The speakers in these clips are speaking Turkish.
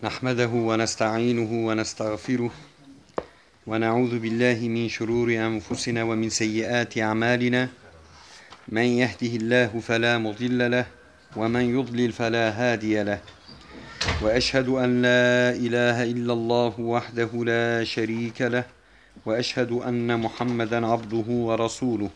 نحمده ونستعينه ونستغفره ونعوذ بالله من شرور أنفسنا ومن سيئات أعمالنا من يهده الله فلا مضل له ومن يضلل فلا هادي له وأشهد أن لا إله إلا الله وحده لا شريك له وأشهد أن محمدا عبده ورسوله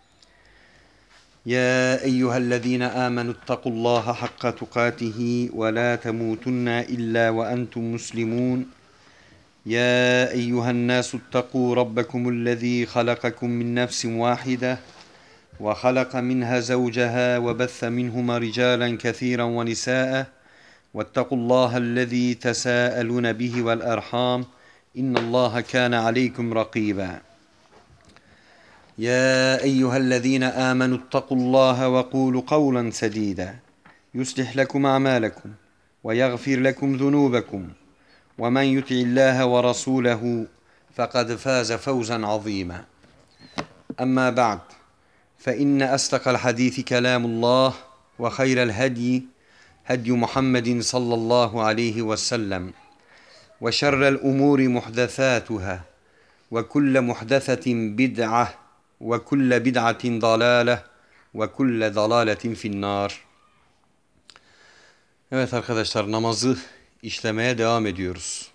يا أيها الذين آمنوا اتقوا الله حق تقاته ولا تموتن إلا وأنتم مسلمون يا أيها الناس اتقوا ربكم الذي خلقكم من نفس واحدة وخلق منها زوجها وبث منهما رجالا كثيرا ونساء واتقوا الله الذي تساءلون به والأرحام إن الله كان عليكم رقيبا يا أيها الذين آمنوا اتقوا الله وقولوا قولا سديدا يصلح لكم أعمالكم ويغفر لكم ذنوبكم ومن يطع الله ورسوله فقد فاز فوزا عظيما أما بعد فإن أصدق الحديث كلام الله وخير الهدي هدي محمد صلى الله عليه وسلم وشر الأمور محدثاتها وكل محدثة بدعة وكل بدعة ضلالة وكل ضلالة في النار. Evet arkadaşlar, namazı işlemeye devam ediyoruz.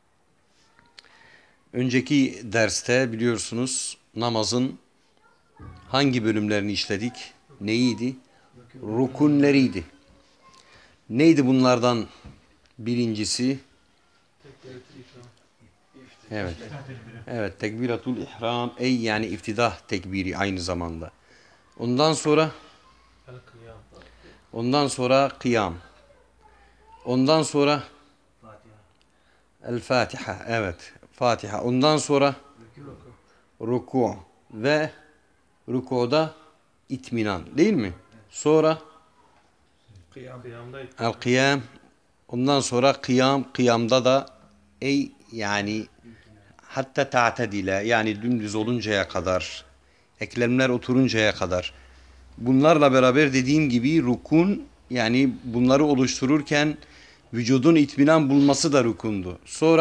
Önceki derste biliyorsunuz namazın hangi bölümlerini işledik? Neydi? Rukunleriydi. Neydi bunlardan birincisi? Evet. Evet, tekbiratul ihram yani iftidah tekbiri aynı zamanda. Ondan sonra kıyam. Ondan sonra el Fatiha. Evet, Fatiha. Ondan sonra ruku ve rukuda itminan, değil mi? Sonra el kıyam. Ondan sonra kıyamda da yani hatta ta'tedile yani dümdüz oluncaya kadar, eklemler oturuncaya kadar. Bunlarla beraber dediğim gibi rukun, yani bunları oluştururken vücudun itminan bulması da rukundu.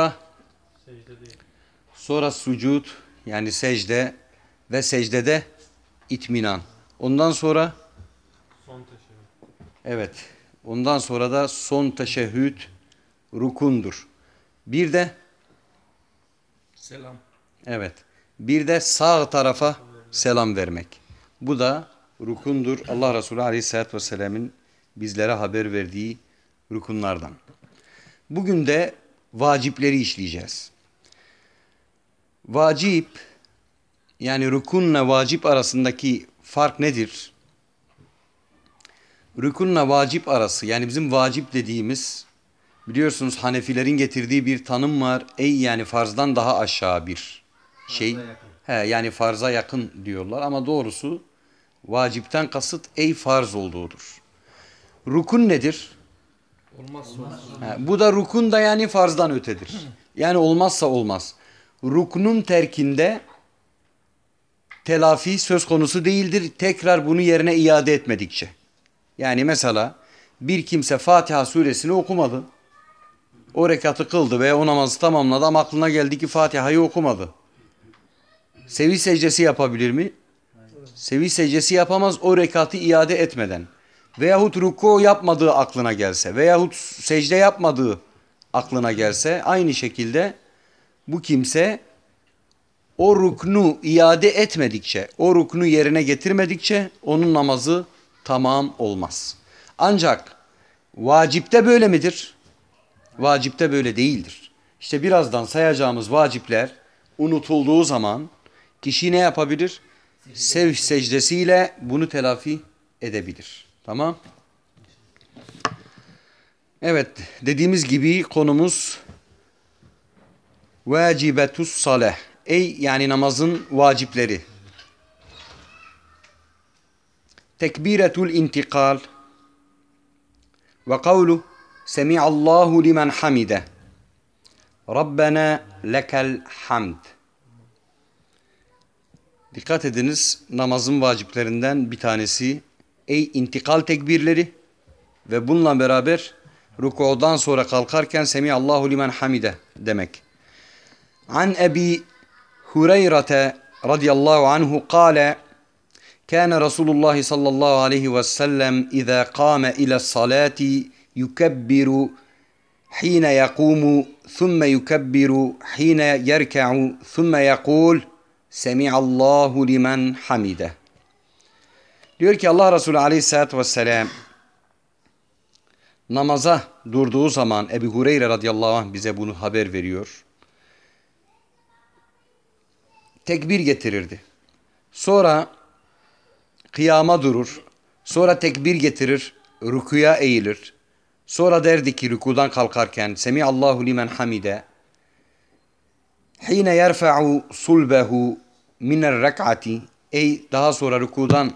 Sonra sucud yani secde ve secdede itminan. Ondan sonra son teşehhüd. Evet. Ondan sonra da son teşehhüd rukundur. Bir de selam. Evet. Bir de sağ tarafa selam vermek. Bu da rukundur. Allah Resulü Aleyhisselatü Vesselam'ın bizlere haber verdiği rukunlardan. Bugün de vacipleri işleyeceğiz. Vacip, yani rukunla vacip arasındaki fark nedir? Rukunla vacip arası, yani bizim vacip dediğimiz, biliyorsunuz Hanefilerin getirdiği bir tanım var. Yani farzdan daha aşağı bir şey. Yani farza yakın diyorlar ama doğrusu vacipten kasıt farz olduğudur. Rukun nedir? Bu da rukun da yani farzdan ötedir. Yani olmazsa olmaz. Ruknun terkinde telafi söz konusu değildir. Tekrar bunu yerine iade etmedikçe. Yani mesela bir kimse Fatiha suresini okumadı. O rekatı kıldı ve o namazı tamamladı ama aklına geldi ki Fatiha'yı okumadı. Sevi secdesi yapabilir mi? Sevi secdesi yapamaz o rekatı iade etmeden. Veyahut ruku yapmadığı aklına gelse veyahut secde yapmadığı aklına gelse aynı şekilde bu kimse o ruknu iade etmedikçe, o ruknu yerine getirmedikçe onun namazı tamam olmaz. Ancak vacipte böyle midir? Vacipte böyle değildir. İşte birazdan sayacağımız vacipler unutulduğu zaman kişi ne yapabilir? Sevh secdesiyle bunu telafi edebilir. Tamam? Evet, dediğimiz gibi konumuz vacibetus saleh. Yani namazın vacipleri. Tekbiretul intikal ve kavlu Semi'allahu limen hamide. Rabbena lekel hamd. Dikkat ediniz, namazın vaciplerinden bir tanesi intikal tekbirleri ve bununla beraber Rükudan sonra kalkarken Semiallahu limen hamide demek. An Ebi Hureyre radıyallahu anhu kâle kâne Resulullah sallallahu aleyhi ve sellem izâ kâme ile salati yukebbiru hîne yekûmu thumme yukebbiru hîne yerka'u thumme yekûl Semiallahu limen hamide. Diyor ki Allah Resulü aleyhissalatü vesselam namaza durduğu zaman Ebu Hureyre radıyallahu anh bize bunu haber veriyor. Tekbir getirirdi. Sonra kıyama durur. Sonra tekbir getirir. Rükuya eğilir. Sonra derdi ki rükudan kalkarken Semiallahu limen hamide. Hine yerfa'u sulbehu miner rek'ati. Daha sonra rükudan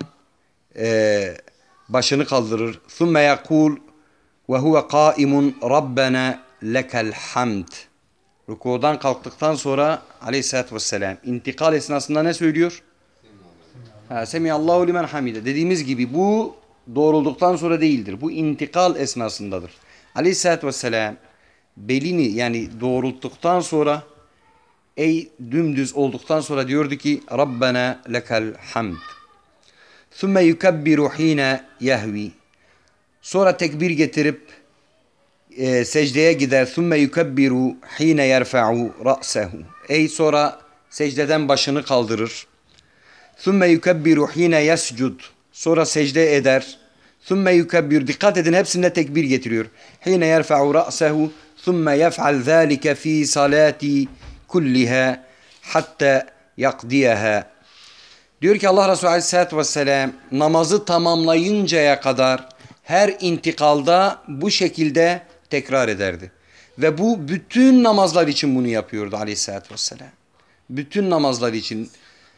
başını kaldırır. Thumme yekul ve huve kaimun Rabbena lekel hamd. Rükudan kalktıktan sonra aleyhissalatü vesselam intikal esnasında ne söylüyor? Semiallahu limen hamide. Dediğimiz gibi bu doğrulduktan sonra değildir. Bu intikal esnasındadır. Aleyhissalatü vesselam belini yani doğrulttuktan sonra dümdüz olduktan sonra diyordu ki Rabbena lekel hamd. Thumme yukebbiru hine yehvi. Sonra tekbir getirip secdeye gider. Thumme yukebbiru hine yerfa'u ra'sehu. Sonra secdeden başını kaldırır. Thumme yukebbiru hine yescud. Sonra secde eder. Thumme yukebbiru. Dikkat edin hepsinde tekbir getiriyor. Hine yerfa'u ra'sehu. Thumme yef'al zâlike fi salati kulliha hatta yakdiyeha. Diyor ki Allah Resulü Aleyhisselatü Vesselam namazı tamamlayıncaya kadar her intikalda bu şekilde tekrar ederdi. Ve bu bütün namazlar için bunu yapıyordu Aleyhisselatü Vesselam. Bütün namazlar için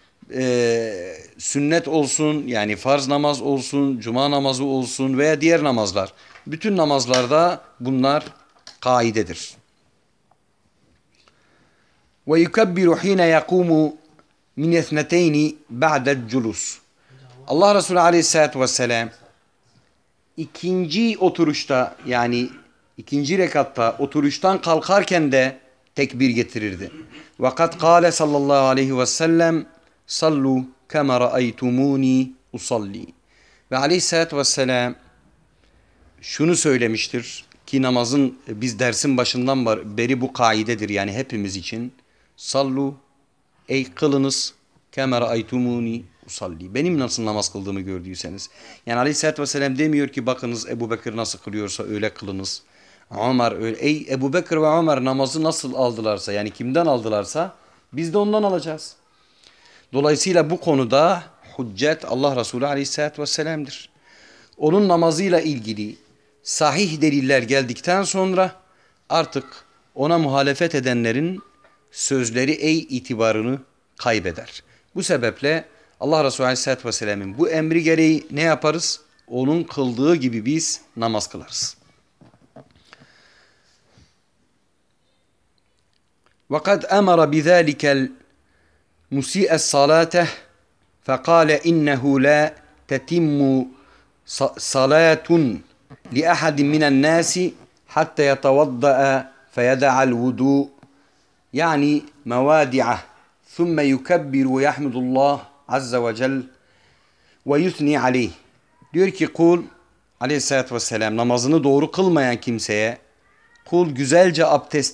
sünnet olsun yani farz namaz olsun, cuma namazı olsun veya diğer namazlar. Bütün namazlarda bunlar kaidedir. Ve yukebbiru hine yakumu min ethneteyni ba'del culus. Allah Resulü Aleyhisselatü Vesselam ikinci oturuşta yani ikinci rekatta oturuştan kalkarken de tekbir getirirdi. Vakat kâle sallallahu aleyhi ve sellem sallu kema ra'aytumuni usalli. Ve Aleyhisselatü Vesselam şunu söylemiştir ki namazın biz dersin başından beri bu kaidedir yani hepimiz için. Sallu kılınız kema ra'aytumuni usalli. Benim nasıl namaz kıldığımı gördüyseniz. Yani Aleyhisselatü Vesselam demiyor ki bakınız Ebu Bekir nasıl kılıyorsa öyle kılınız. Ömer öyle. Ebu Bekir ve Ömer namazı nasıl aldılarsa yani kimden aldılarsa biz de ondan alacağız. Dolayısıyla bu konuda hüccet Allah Resulü Aleyhisselatü Vesselam'dır. Onun namazıyla ilgili sahih deliller geldikten sonra artık ona muhalefet edenlerin sözleri itibarını kaybeder. Bu sebeple Allah Resulü Aleyhisselatü Vesselam'ın bu emri gereği ne yaparız? Onun kıldığı gibi biz namaz kılarız. وَقَدْ أَمَرَ بِذَٰلِكَ الْمُسِيءَ الصَّلَاةَ فَقَالَ إِنَّهُ لَا تَتِمُّ صَلَاةٌ لِأَحَدٍ مِنَ النَّاسِ حَتَّى يَتَوَضَّأَ فَيَدَعَ الْوُضُوءَ يعني موادعه ثم يكبر ويحمد الله عز وجل ويثني عليه. Diyor ki kul Aleyhisselatü Vesselam namazını doğru kılmayan kimseye kul güzelce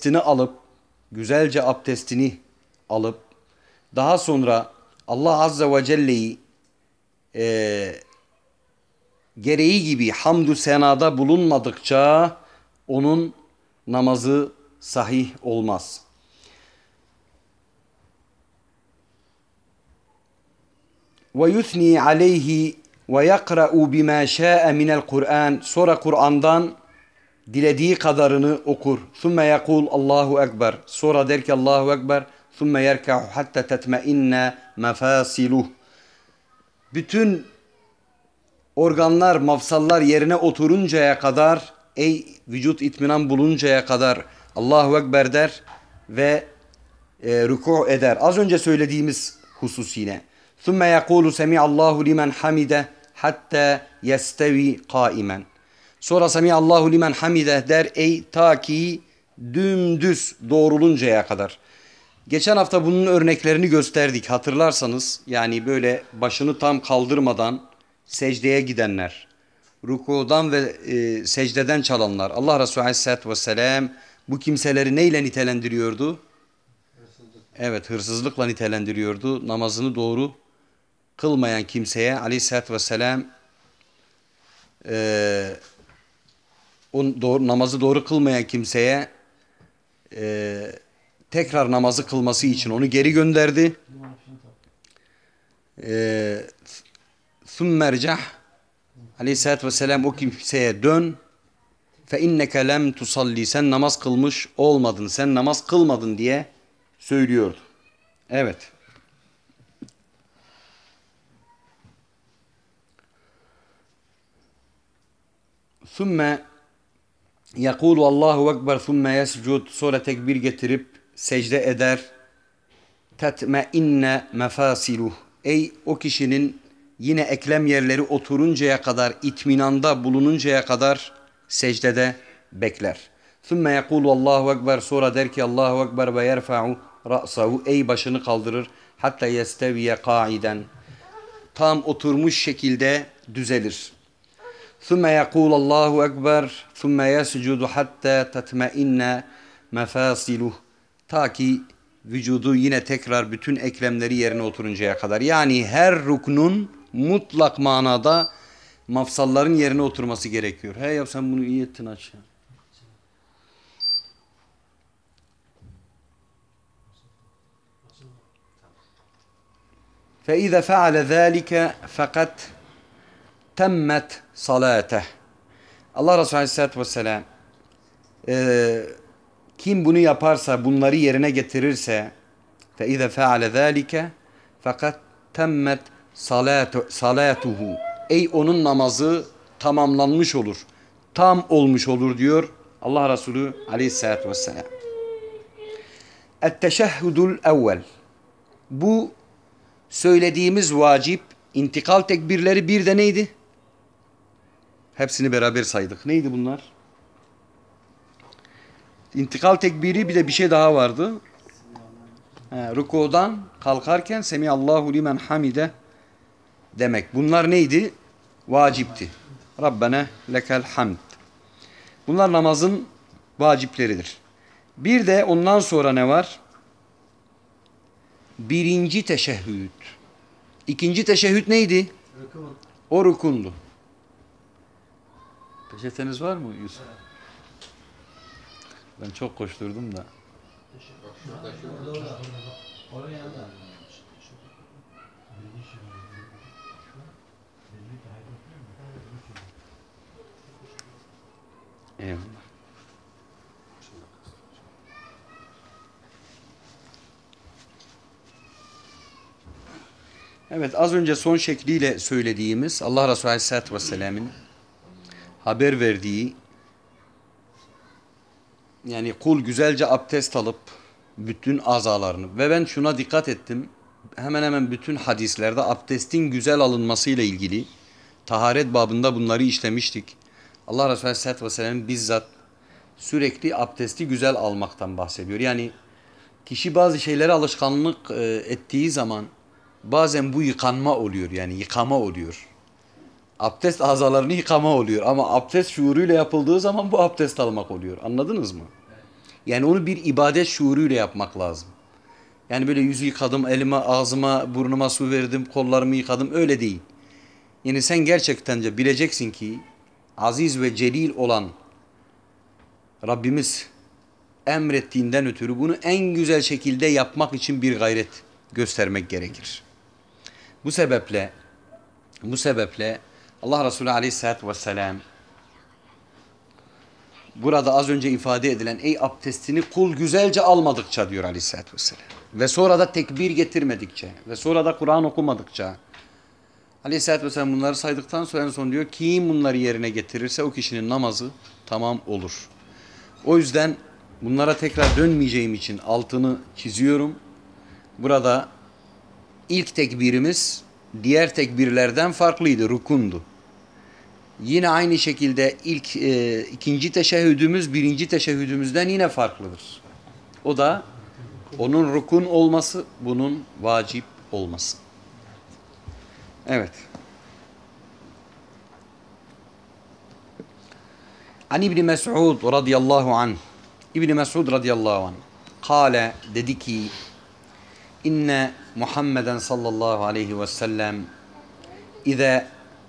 abdestini alıp daha sonra Allah Azze ve Celle'yi gereği gibi hamdü senada bulunmadıkça onun namazı sahih olmaz. Ve yusni aleyhi ve yakra'u bima şa'a minel Kur'an. Sonra Kur'an'dan dilediği kadarını okur. Thumme yekul Allahu Ekber. Sonra der ki Allahu Ekber. Thumme yerka'u hatta tetmeinne mefasiluh. Bütün organlar, mafsallar yerine oturuncaya kadar, vücut itminan buluncaya kadar Allahu Ekber der ve rükû eder. Az önce söylediğimiz husus yine. ثُمَّ يَقُولُ سَمِعَ اللّٰهُ لِمَنْ حَمِدَ حَتَّى يَسْتَوِي قَائِمًا. Sonra Semihallahu limen hamide der. Ey ta ki dümdüz doğruluncaya kadar. Geçen hafta bunun örneklerini gösterdik hatırlarsanız. Yani böyle başını tam kaldırmadan secdeye gidenler. Rukudan ve secdeden çalanlar. Allah Resulü Aleyhisselatü Vesselam bu kimseleri neyle nitelendiriyordu? Evet, hırsızlıkla nitelendiriyordu. Namazını doğru kılmayan kimseye Aleyhisselatü Vesselam namazı doğru kılmayan kimseye tekrar namazı kılması için onu geri gönderdi. ثُمَّ رْجَحْ Aleyhisselatü Vesselam o kimseye dön. فَاِنَّكَ لَمْ تُصَلِّ Sen namaz kılmış olmadın, sen namaz kılmadın diye söylüyordu. Evet. ثُمَّ يَقُولُ Allahu Ekber ثُمَّ يَسْجُدْ Sonra tekbir getirip secde eder. تَتْمَئِنَّ مَفَاسِلُهُ Ey o kişinin yine eklem yerleri oturuncaya kadar, itminanda bulununcaya kadar secdede bekler. ثُمَّ يَقُولُ Allahu Ekber Sonra der ki Allahu Ekber ve yerfa'u ra'sahu Ey başını kaldırır. Hatta yesteviye kaiden Tam oturmuş şekilde düzelir. ثُمَّ يَقُولُ Allahu Ekber ثُمَّ يَسْجُدُ حَتَّى تَتْمَئِنَّ مَفَاسِلُهُ Ta ki vücudu yine tekrar bütün eklemleri yerine oturuncaya kadar. Yani her ruknun mutlak manada mafsalların yerine oturması gerekiyor. He ya sen bunu iyi ettin aç ya. فَاِذَا فَعَلَ ذَٰلِكَ فَقَدْ تَمَّتْ صَلَاتَهُ Allah Resulü Aleyhisselatü Vesselam kim bunu yaparsa, bunları yerine getirirse فَاِذَا فَعَلَ ذَٰلِكَ فَقَدْ تَمَّتْ salatuhu Ey onun namazı tamamlanmış olur. Tam olmuş olur diyor Allah Resulü Aleyhisselatü Vesselam. Et-teşehhudul evvel Bu söylediğimiz vacip intikal tekbirleri bir de neydi? Hepsini beraber saydık. Neydi bunlar? İntikal tekbiri bir de bir şey daha vardı. Rukudan kalkarken Semihallahu limen hamide demek. Bunlar neydi? Vacipti. Rabbena lekel hamd. Bunlar namazın vacipleridir. Bir de ondan sonra ne var? Birinci teşehhüd. İkinci teşehhüd neydi? Rukun. O rukundu. Peçeteniz var mı Yusuf? Ben çok koşturdum da. Eyvallah. Evet az önce son şekliyle söylediğimiz Allah Resulü Aleyhisselatü Vesselam'ın haber verdiği yani kul güzelce abdest alıp bütün azalarını ve ben şuna dikkat ettim. Hemen hemen bütün hadislerde abdestin güzel alınmasıyla ilgili taharet babında bunları işlemiştik. Allah Resulü Aleyhisselatü Vesselam bizzat sürekli abdesti güzel almaktan bahsediyor. Yani kişi bazı şeylere alışkanlık ettiği zaman bazen bu yıkanma oluyor yani yıkama oluyor. Abdest azalarını yıkama oluyor ama abdest şuuruyla yapıldığı zaman bu abdest almak oluyor. Anladınız mı? Yani onu bir ibadet şuuruyla yapmak lazım. Yani böyle yüzü yıkadım, elime, ağzıma, burnuma su verdim, kollarımı yıkadım öyle değil. Yani sen gerçekten de bileceksin ki aziz ve celil olan Rabbimiz emrettiğinden ötürü bunu en güzel şekilde yapmak için bir gayret göstermek gerekir. Bu sebeple Allah Resulü Aleyhisselatü Vesselam burada az önce ifade edilen ey abdestini kul güzelce almadıkça diyor Aleyhisselatü Vesselam. Ve sonra da tekbir getirmedikçe ve sonra da Kur'an okumadıkça Aleyhisselatü Vesselam bunları saydıktan sonra en son diyor kim bunları yerine getirirse o kişinin namazı tamam olur. O yüzden bunlara tekrar dönmeyeceğim için altını çiziyorum. Burada ilk tekbirimiz diğer tekbirlerden farklıydı, rukundu. Yine aynı şekilde ikinci teşehhüdümüz birinci teşehhüdümüzden yine farklıdır. O da onun rukun olması, bunun vacip olması. Evet. An İbni Mes'ud radıyallahu anh. İbni Mes'ud radıyallahu anh. Kale dedi ki İnne Muhammeden sallallahu aleyhi ve sellem İze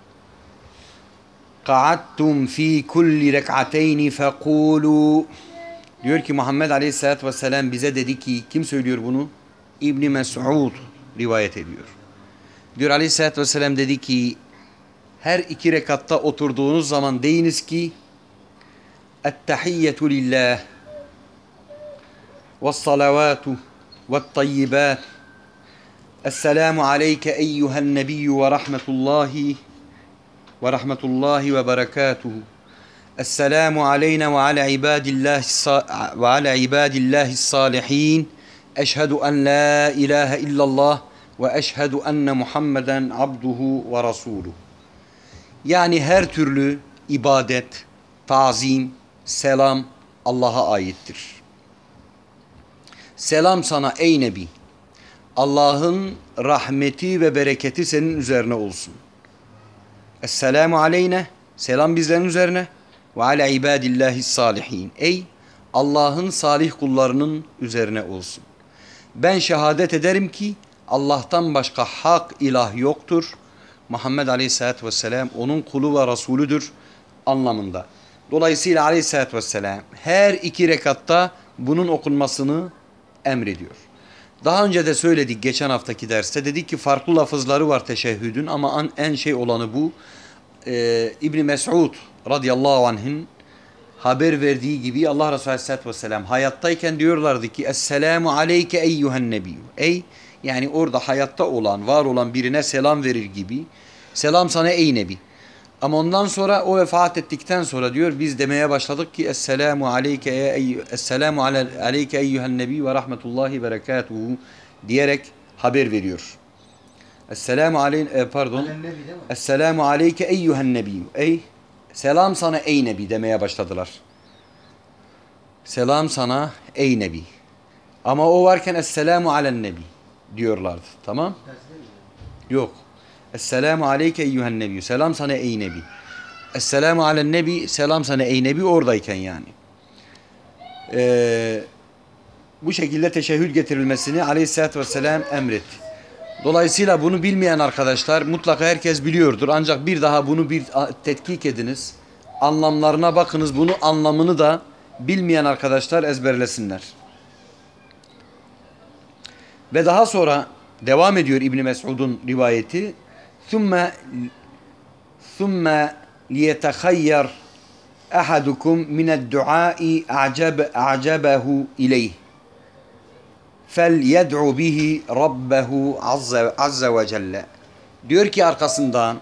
qa'attum fi kulli rek'ateyni fekulu. Diyor ki Muhammed aleyhissalatü vesselam bize dedi ki, kim söylüyor bunu? İbni Mes'ud rivayet ediyor. Diyor aleyhissalatü vesselam dedi ki her iki rekatta oturduğunuz zaman deyiniz ki Ettehiyyetu lillah ve's-salavatu ve't-tayyibat. Esselamu aleyke eyyühen nebiyyü ve rahmetullahi ve berekatuhu. Esselamu aleyna ve ala ibadillahi's salihin. Eşhedü en la ilahe illallah ve eşhedü enne Muhammeden abduhu ve rasuluhu. Yani her türlü ibadet, tazim, selam Allah'a aittir. Selam sana ey Nebi. Allah'ın rahmeti ve bereketi senin üzerine olsun. Esselamu aleyne. Selam bizlerin üzerine. Ve ala ibadillahi's salihin. Ey Allah'ın salih kullarının üzerine olsun. Ben şehadet ederim ki Allah'tan başka hak ilah yoktur. Muhammed Aleyhisselatü Vesselam onun kulu ve Resulüdür anlamında. Dolayısıyla Aleyhisselatü Vesselam her iki rekatta bunun okunmasını emrediyor. Daha önce de söyledik geçen haftaki derste. Dedik ki farklı lafızları var teşehhüdün ama en şey olanı bu. İbni Mes'ud radıyallahu anh'ın haber verdiği gibi Allah Resulü aleyhissalatü vesselam hayattayken diyorlardı ki Esselamu aleyke eyyühen nebiyyü. Ey yani orada hayatta olan, var olan birine selam verir gibi. Selam sana ey Nebi. Ama ondan sonra o vefat ettikten sonra diyor biz demeye başladık ki Esselamu aleyke eyyühen nebi ve rahmetullahi berekatuhu diyerek haber veriyor. Esselamu aleyke eyyühen nebi. Ey selam sana ey Nebi demeye başladılar. Selam sana ey Nebi. Ama o varken Esselamu alen nebi diyorlardı. Tamam? Yok. Esselamu aleyke eyyühen nebi. Selam sana ey Nebi. Esselamu alen nebi. Selam sana ey Nebi oradayken yani. Bu şekilde teşehhüd getirilmesini aleyhissalatü vesselam emretti. Dolayısıyla bunu bilmeyen arkadaşlar mutlaka herkes biliyordur. Ancak bir daha bunu bir tetkik ediniz. Anlamlarına bakınız. Bunu anlamını da bilmeyen arkadaşlar ezberlesinler. Ve daha sonra devam ediyor İbni Mes'ud'un rivayeti. ثُمَّ لِيَتَخَيَّرْ أَحَدُكُمْ مِنَ الدُّعَاءِ أَعْجَبَهُ إِلَيْهِ فَلْيَدْعُ بِهِ رَبَّهُ عَزَّ وَجَلَّ. Diyor ki arkasından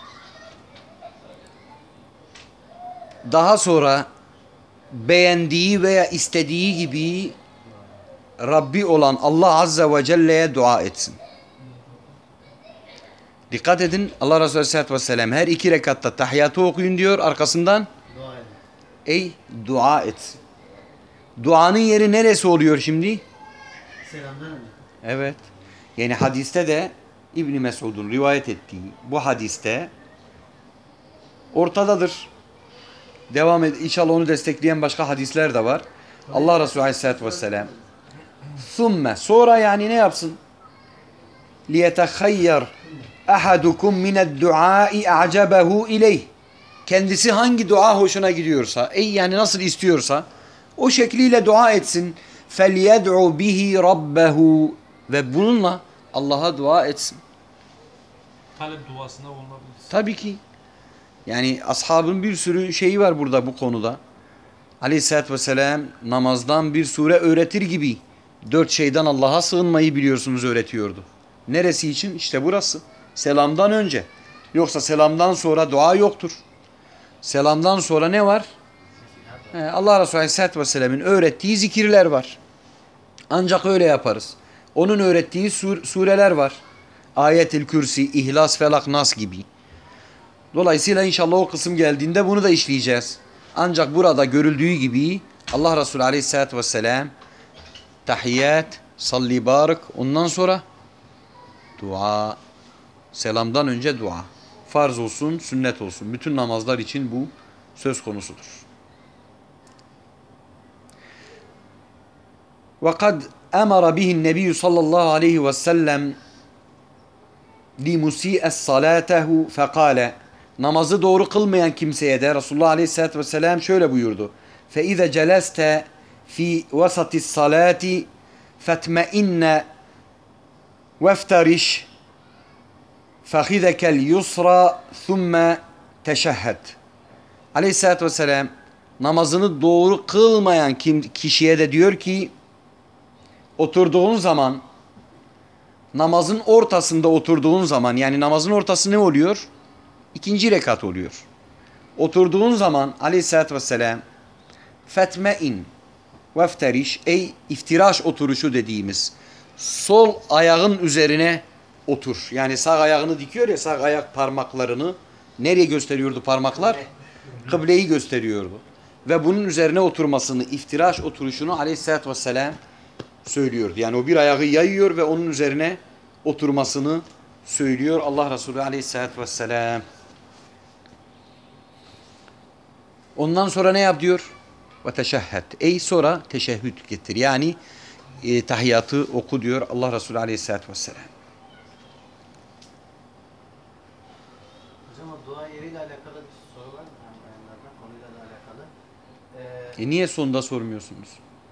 daha sonra beğendiği veya istediği gibi Rabbi olan Allah Azze ve Celle'ye dua etsin. Dikkat edin Allah Resulü Aleyhisselatü Vesselam her iki rekatta tahiyyatı okuyun diyor arkasından dua etsin. Duanın yeri neresi oluyor şimdi? Selamdan önce. Evet. Yani hadiste de İbni Mes'ud'un rivayet ettiği bu hadiste ortadadır. Devam et. İnşallah onu destekleyen başka hadisler de var. Allah Resulü Aleyhisselatü Vesselam sonra yani ne yapsın? لِيَتَخَيَّرْ أَحَدُكُمْ مِنَ الدُّعَاءِ أَعْجَبَهُ إِلَيْهِ. Kendisi hangi dua hoşuna gidiyorsa, yani nasıl istiyorsa o şekliyle dua etsin. فَلْيَدْعُ بِهِ رَبَّهُ. Ve bununla Allah'a dua etsin. Talep duasına olabilir. Tabii ki. Yani ashabın bir sürü şeyi var burada bu konuda. Aleyhisselatü Vesselam namazdan bir sure öğretir gibi 4 şeyden Allah'a sığınmayı biliyorsunuz öğretiyordu. Neresi için? İşte burası. Selamdan önce. Yoksa selamdan sonra dua yoktur. Selamdan sonra ne var? Allah Resulü Aleyhisselatü Vesselam'ın öğrettiği zikirler var. Ancak öyle yaparız. Onun öğrettiği sureler var. Ayet-i Kürsi, İhlas, Felak, Nas gibi. Dolayısıyla inşallah o kısım geldiğinde bunu da işleyeceğiz. Ancak burada görüldüğü gibi Allah Resulü Aleyhisselatü Vesselam tahiyyat, salli barik, ondan sonra dua. Selamdan önce dua. Farz olsun, sünnet olsun. Bütün namazlar için bu söz konusudur. وَقَدْ أَمَرَ بِهِ النَّبِيُّ sallallahu aleyhi ve sellem لِمُسِيءَ الصَّلَاتَهُ فَقَالَ Namazı doğru kılmayan kimseye de Resulullah Aleyhisselatü Vesselam şöyle buyurdu. فَاِذَا جَلَسْتَ فِي وَسَطِ الصَّلَاةِ فَاتْمَئِنَّ وَافْتَرِشْ فَخِذَكَ الْيُسْرَ ثُمَّ تَشَهَّدْ Aleyhisselatü Vesselam namazını doğru kılmayan kişiye de diyor ki oturduğun zaman, namazın ortasında oturduğun zaman, yani namazın ortası ne oluyor? İkinci rekat oluyor. Oturduğun zaman Aleyhisselatü Vesselam fetme'in vefteriş, ey iftiraş oturuşu dediğimiz sol ayağın üzerine otur. Yani sağ ayağını dikiyor ya, sağ ayak parmaklarını nereye gösteriyordu parmaklar? Kıbleyi gösteriyordu. Ve bunun üzerine oturmasını, iftiraş oturuşunu Aleyhisselatü Vesselam söylüyordu. Yani o bir ayağı yayıyor ve onun üzerine oturmasını söylüyor Allah Resulü Aleyhisselatü Vesselam. Ondan sonra ne yap diyor? Ve teşehhed. Ey sonra teşehhüd getir. Yani tahiyyatı oku diyor Allah Resulü Aleyhisselatü Vesselam. Hocam o dua yeriyle alakalı bir soru var mı? Yani bayanlardan konuyla da alakalı. Niye sonunda sormuyorsunuz?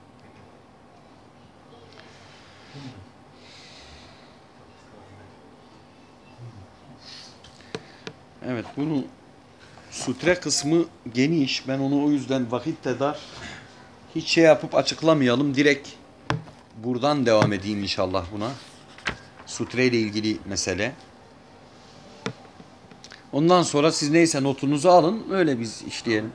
Evet, bunu sutre kısmı geniş. Ben onu o yüzden vakit de dar. Hiç şey yapıp açıklamayalım. Direkt buradan devam edeyim inşallah buna. Sutre ile ilgili mesele. Ondan sonra siz neyse notunuzu alın. Öyle biz işleyelim.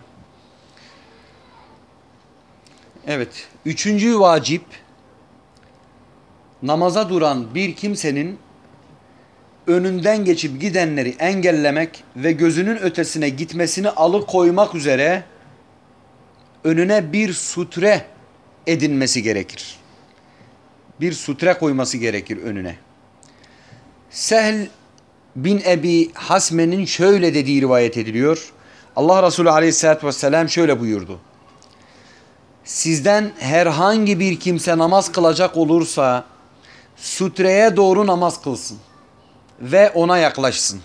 Evet. Üçüncü vacip, namaza duran bir kimsenin önünden geçip gidenleri engellemek ve gözünün ötesine gitmesini alıkoymak üzere önüne bir sutre edinmesi gerekir. Bir sutre koyması gerekir önüne. Sehl bin Ebi Hasme'nin şöyle dediği rivayet ediliyor. Allah Resulü Aleyhisselatü Vesselam şöyle buyurdu. Sizden herhangi bir kimse namaz kılacak olursa sutreye doğru namaz kılsın ve ona yaklaşsın.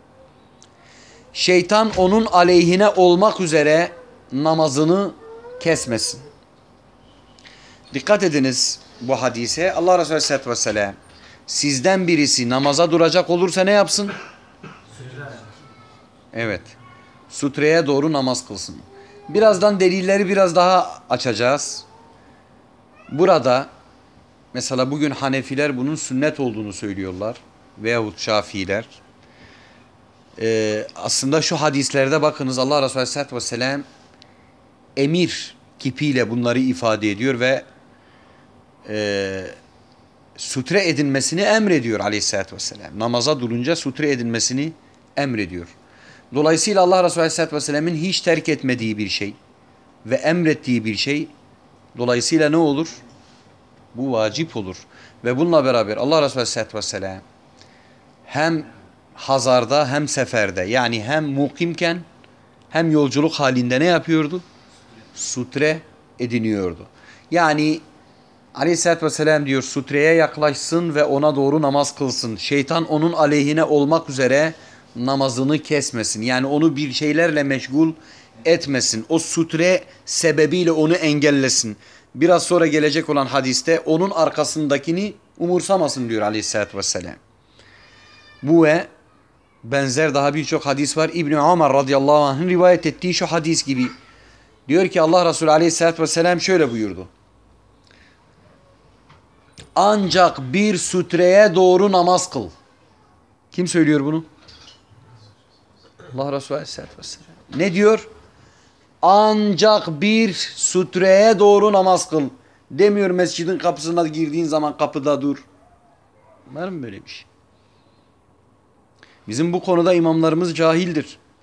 Şeytan onun aleyhine olmak üzere namazını kesmesin. Dikkat ediniz bu hadise. Allah Resulü Aleyhisselatü Vesselam sizden birisi namaza duracak olursa ne yapsın? Evet. Sutreye doğru namaz kılsın. Birazdan delilleri biraz daha açacağız. Burada mesela bugün Hanefiler bunun sünnet olduğunu söylüyorlar. Veyahut Şafiiler. Aslında şu hadislerde bakınız Allah Resulü Aleyhisselatü Vesselam emir kipiyle bunları ifade ediyor ve sutre edinmesini emrediyor Aleyhisselatü Vesselam. Namaza durunca sutre edinmesini emrediyor. Dolayısıyla Allah Resulü Aleyhisselatü Vesselam'ın hiç terk etmediği bir şey ve emrettiği bir şey dolayısıyla ne olur? Bu vacip olur. Ve bununla beraber Allah Resulü Aleyhisselatü Vesselam hem hazarda hem seferde, yani hem mukimken hem yolculuk halinde ne yapıyordu? Sutre ediniyordu. Yani Aleyhisselatü Vesselam diyor sutreye yaklaşsın ve ona doğru namaz kılsın. Şeytan onun aleyhine olmak üzere namazını kesmesin. Yani onu bir şeylerle meşgul etmesin. O sutre sebebiyle onu engellesin. Biraz sonra gelecek olan hadiste onun arkasındakini umursamasın diyor Aleyhisselatü Vesselam. Bu ve benzer daha birçok hadis var. İbn-i Ömer radıyallahu anh'ın rivayet ettiği şu hadis gibi. Diyor ki Allah Resulü Aleyhisselatü Vesselam şöyle buyurdu. Ancak bir sutreye doğru namaz kıl. Kim söylüyor bunu? Allah Resulü Aleyhisselatü Vesselam. Ne diyor? Ancak bir sutreye doğru namaz kıl. Demiyor mescidin kapısına girdiğin zaman kapıda dur. Var mı böyle bir şey? Bizim bu konuda imamlarımız cahildir.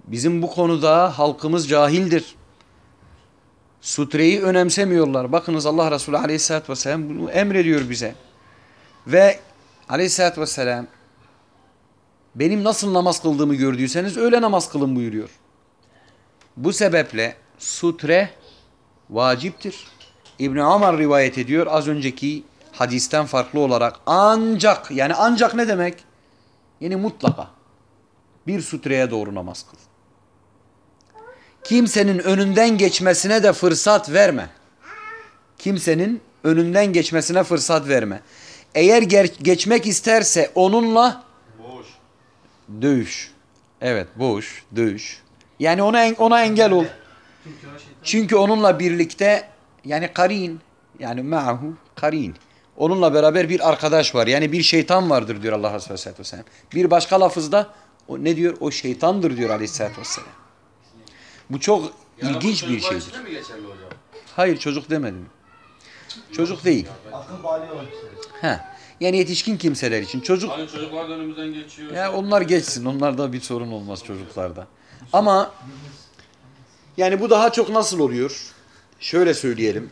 Bizim bu konuda halkımız cahildir. Sutreyi önemsemiyorlar. Bakınız Allah Resulü Aleyhisselatü Vesselam bunu emrediyor bize. Ve Aleyhisselatü Vesselam benim nasıl namaz kıldığımı gördüyseniz öyle namaz kılın buyuruyor. Bu sebeple sutre vaciptir. İbn Ömer rivayet ediyor az önceki hadisten farklı olarak ancak, yani ancak ne demek? Yani mutlaka bir sutreye doğru namaz kıl. Kimsenin önünden geçmesine de fırsat verme. Kimsenin önünden geçmesine fırsat verme. Eğer geçmek isterse onunla dövüş. Evet, boğuş, dövüş. Yani ona engel ol. Çünkü onunla birlikte yani karin, yani ma'hu karin. Onunla beraber bir arkadaş var. Yani bir şeytan vardır diyor Allah Resulü Aleyhisselatü Vesselam. Bir başka lafızda o ne diyor? O şeytandır diyor Aleyhisselatü Vesselam. Bu çok ilginç bir şeydir. mi geçerli hocam? Hayır, çocuk demedim. Çocuk değil. Akıl bali olan kişiler. Ha. Yani yetişkin kimseler için. Çocuk Hani çocuklar da önümüzden geçiyor. ya onlar geçsin. Onlarda bir sorun olmaz çocuklarda. Ama yani bu daha çok nasıl oluyor? Şöyle söyleyelim.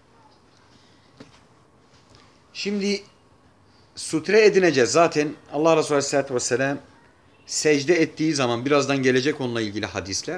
Şimdi sutre edineceğiz. Zaten Allah Resulü Aleyhisselatü Vesselam secde ettiği zaman birazdan gelecek onunla ilgili hadisler.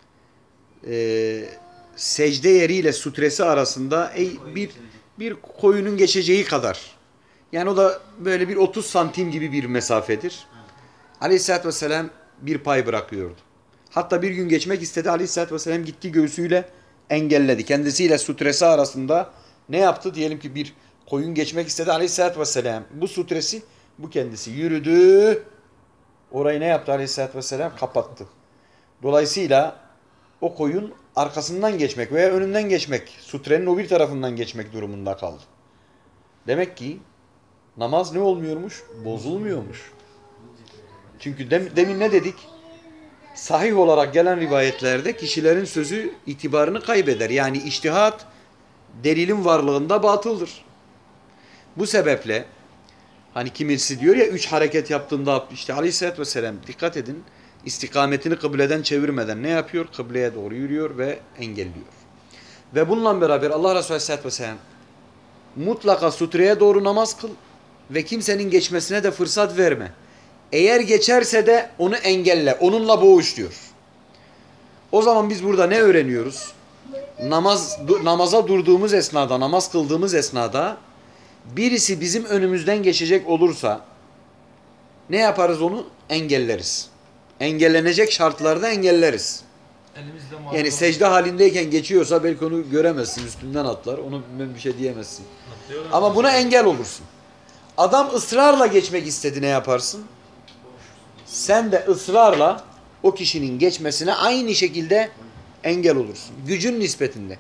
Secde yeriyle sutresi arasında bir koyunun geçeceği kadar. Yani o da böyle bir 30 santim gibi bir mesafedir. Aleyhisselatü Vesselam bir pay bırakıyordu. Hatta bir gün geçmek istedi. Aleyhisselatü Vesselam gitti göğsüyle engelledi. Kendisiyle sutresi arasında ne yaptı? Diyelim ki bir koyun geçmek istedi. Aleyhisselatü Vesselam bu sutresi, bu kendisi yürüdü. Orayı ne yaptı Aleyhisselatü Vesselam? Kapattı. Dolayısıyla o koyun arkasından geçmek veya önünden geçmek, sutrenin o bir tarafından geçmek durumunda kaldı. Demek ki namaz ne olmuyormuş? Bozulmuyormuş. Çünkü demin ne dedik? Sahih olarak gelen rivayetlerde kişilerin sözü itibarını kaybeder. Yani içtihat delilin varlığında batıldır. Bu sebeple hani kimisi diyor ya 3 hareket yaptığında işte Aleyhisselatü Vesselam dikkat edin istikametini kıbleden çevirmeden ne yapıyor? Kıbleye doğru yürüyor ve engelliyor. Ve bununla beraber Allah Resulü Aleyhisselatü Vesselam mutlaka sutreye doğru namaz kıl ve kimsenin geçmesine de fırsat verme. Eğer geçerse de onu engelle, onunla boğuş diyor. O zaman biz burada ne öğreniyoruz? Namaza durduğumuz esnada, namaz kıldığımız esnada birisi bizim önümüzden geçecek olursa ne yaparız onu? Engelleriz. Engellenecek şartlarda engelleriz. Elimizde Yani secde halindeyken geçiyorsa belki onu göremezsin, üstünden atlar. Onu bir şey diyemezsin. Ama buna engel olursun. Adam ısrarla geçmek istedi, ne yaparsın? Sen de ısrarla o kişinin geçmesine aynı şekilde engel olursun. Gücün nispetinde.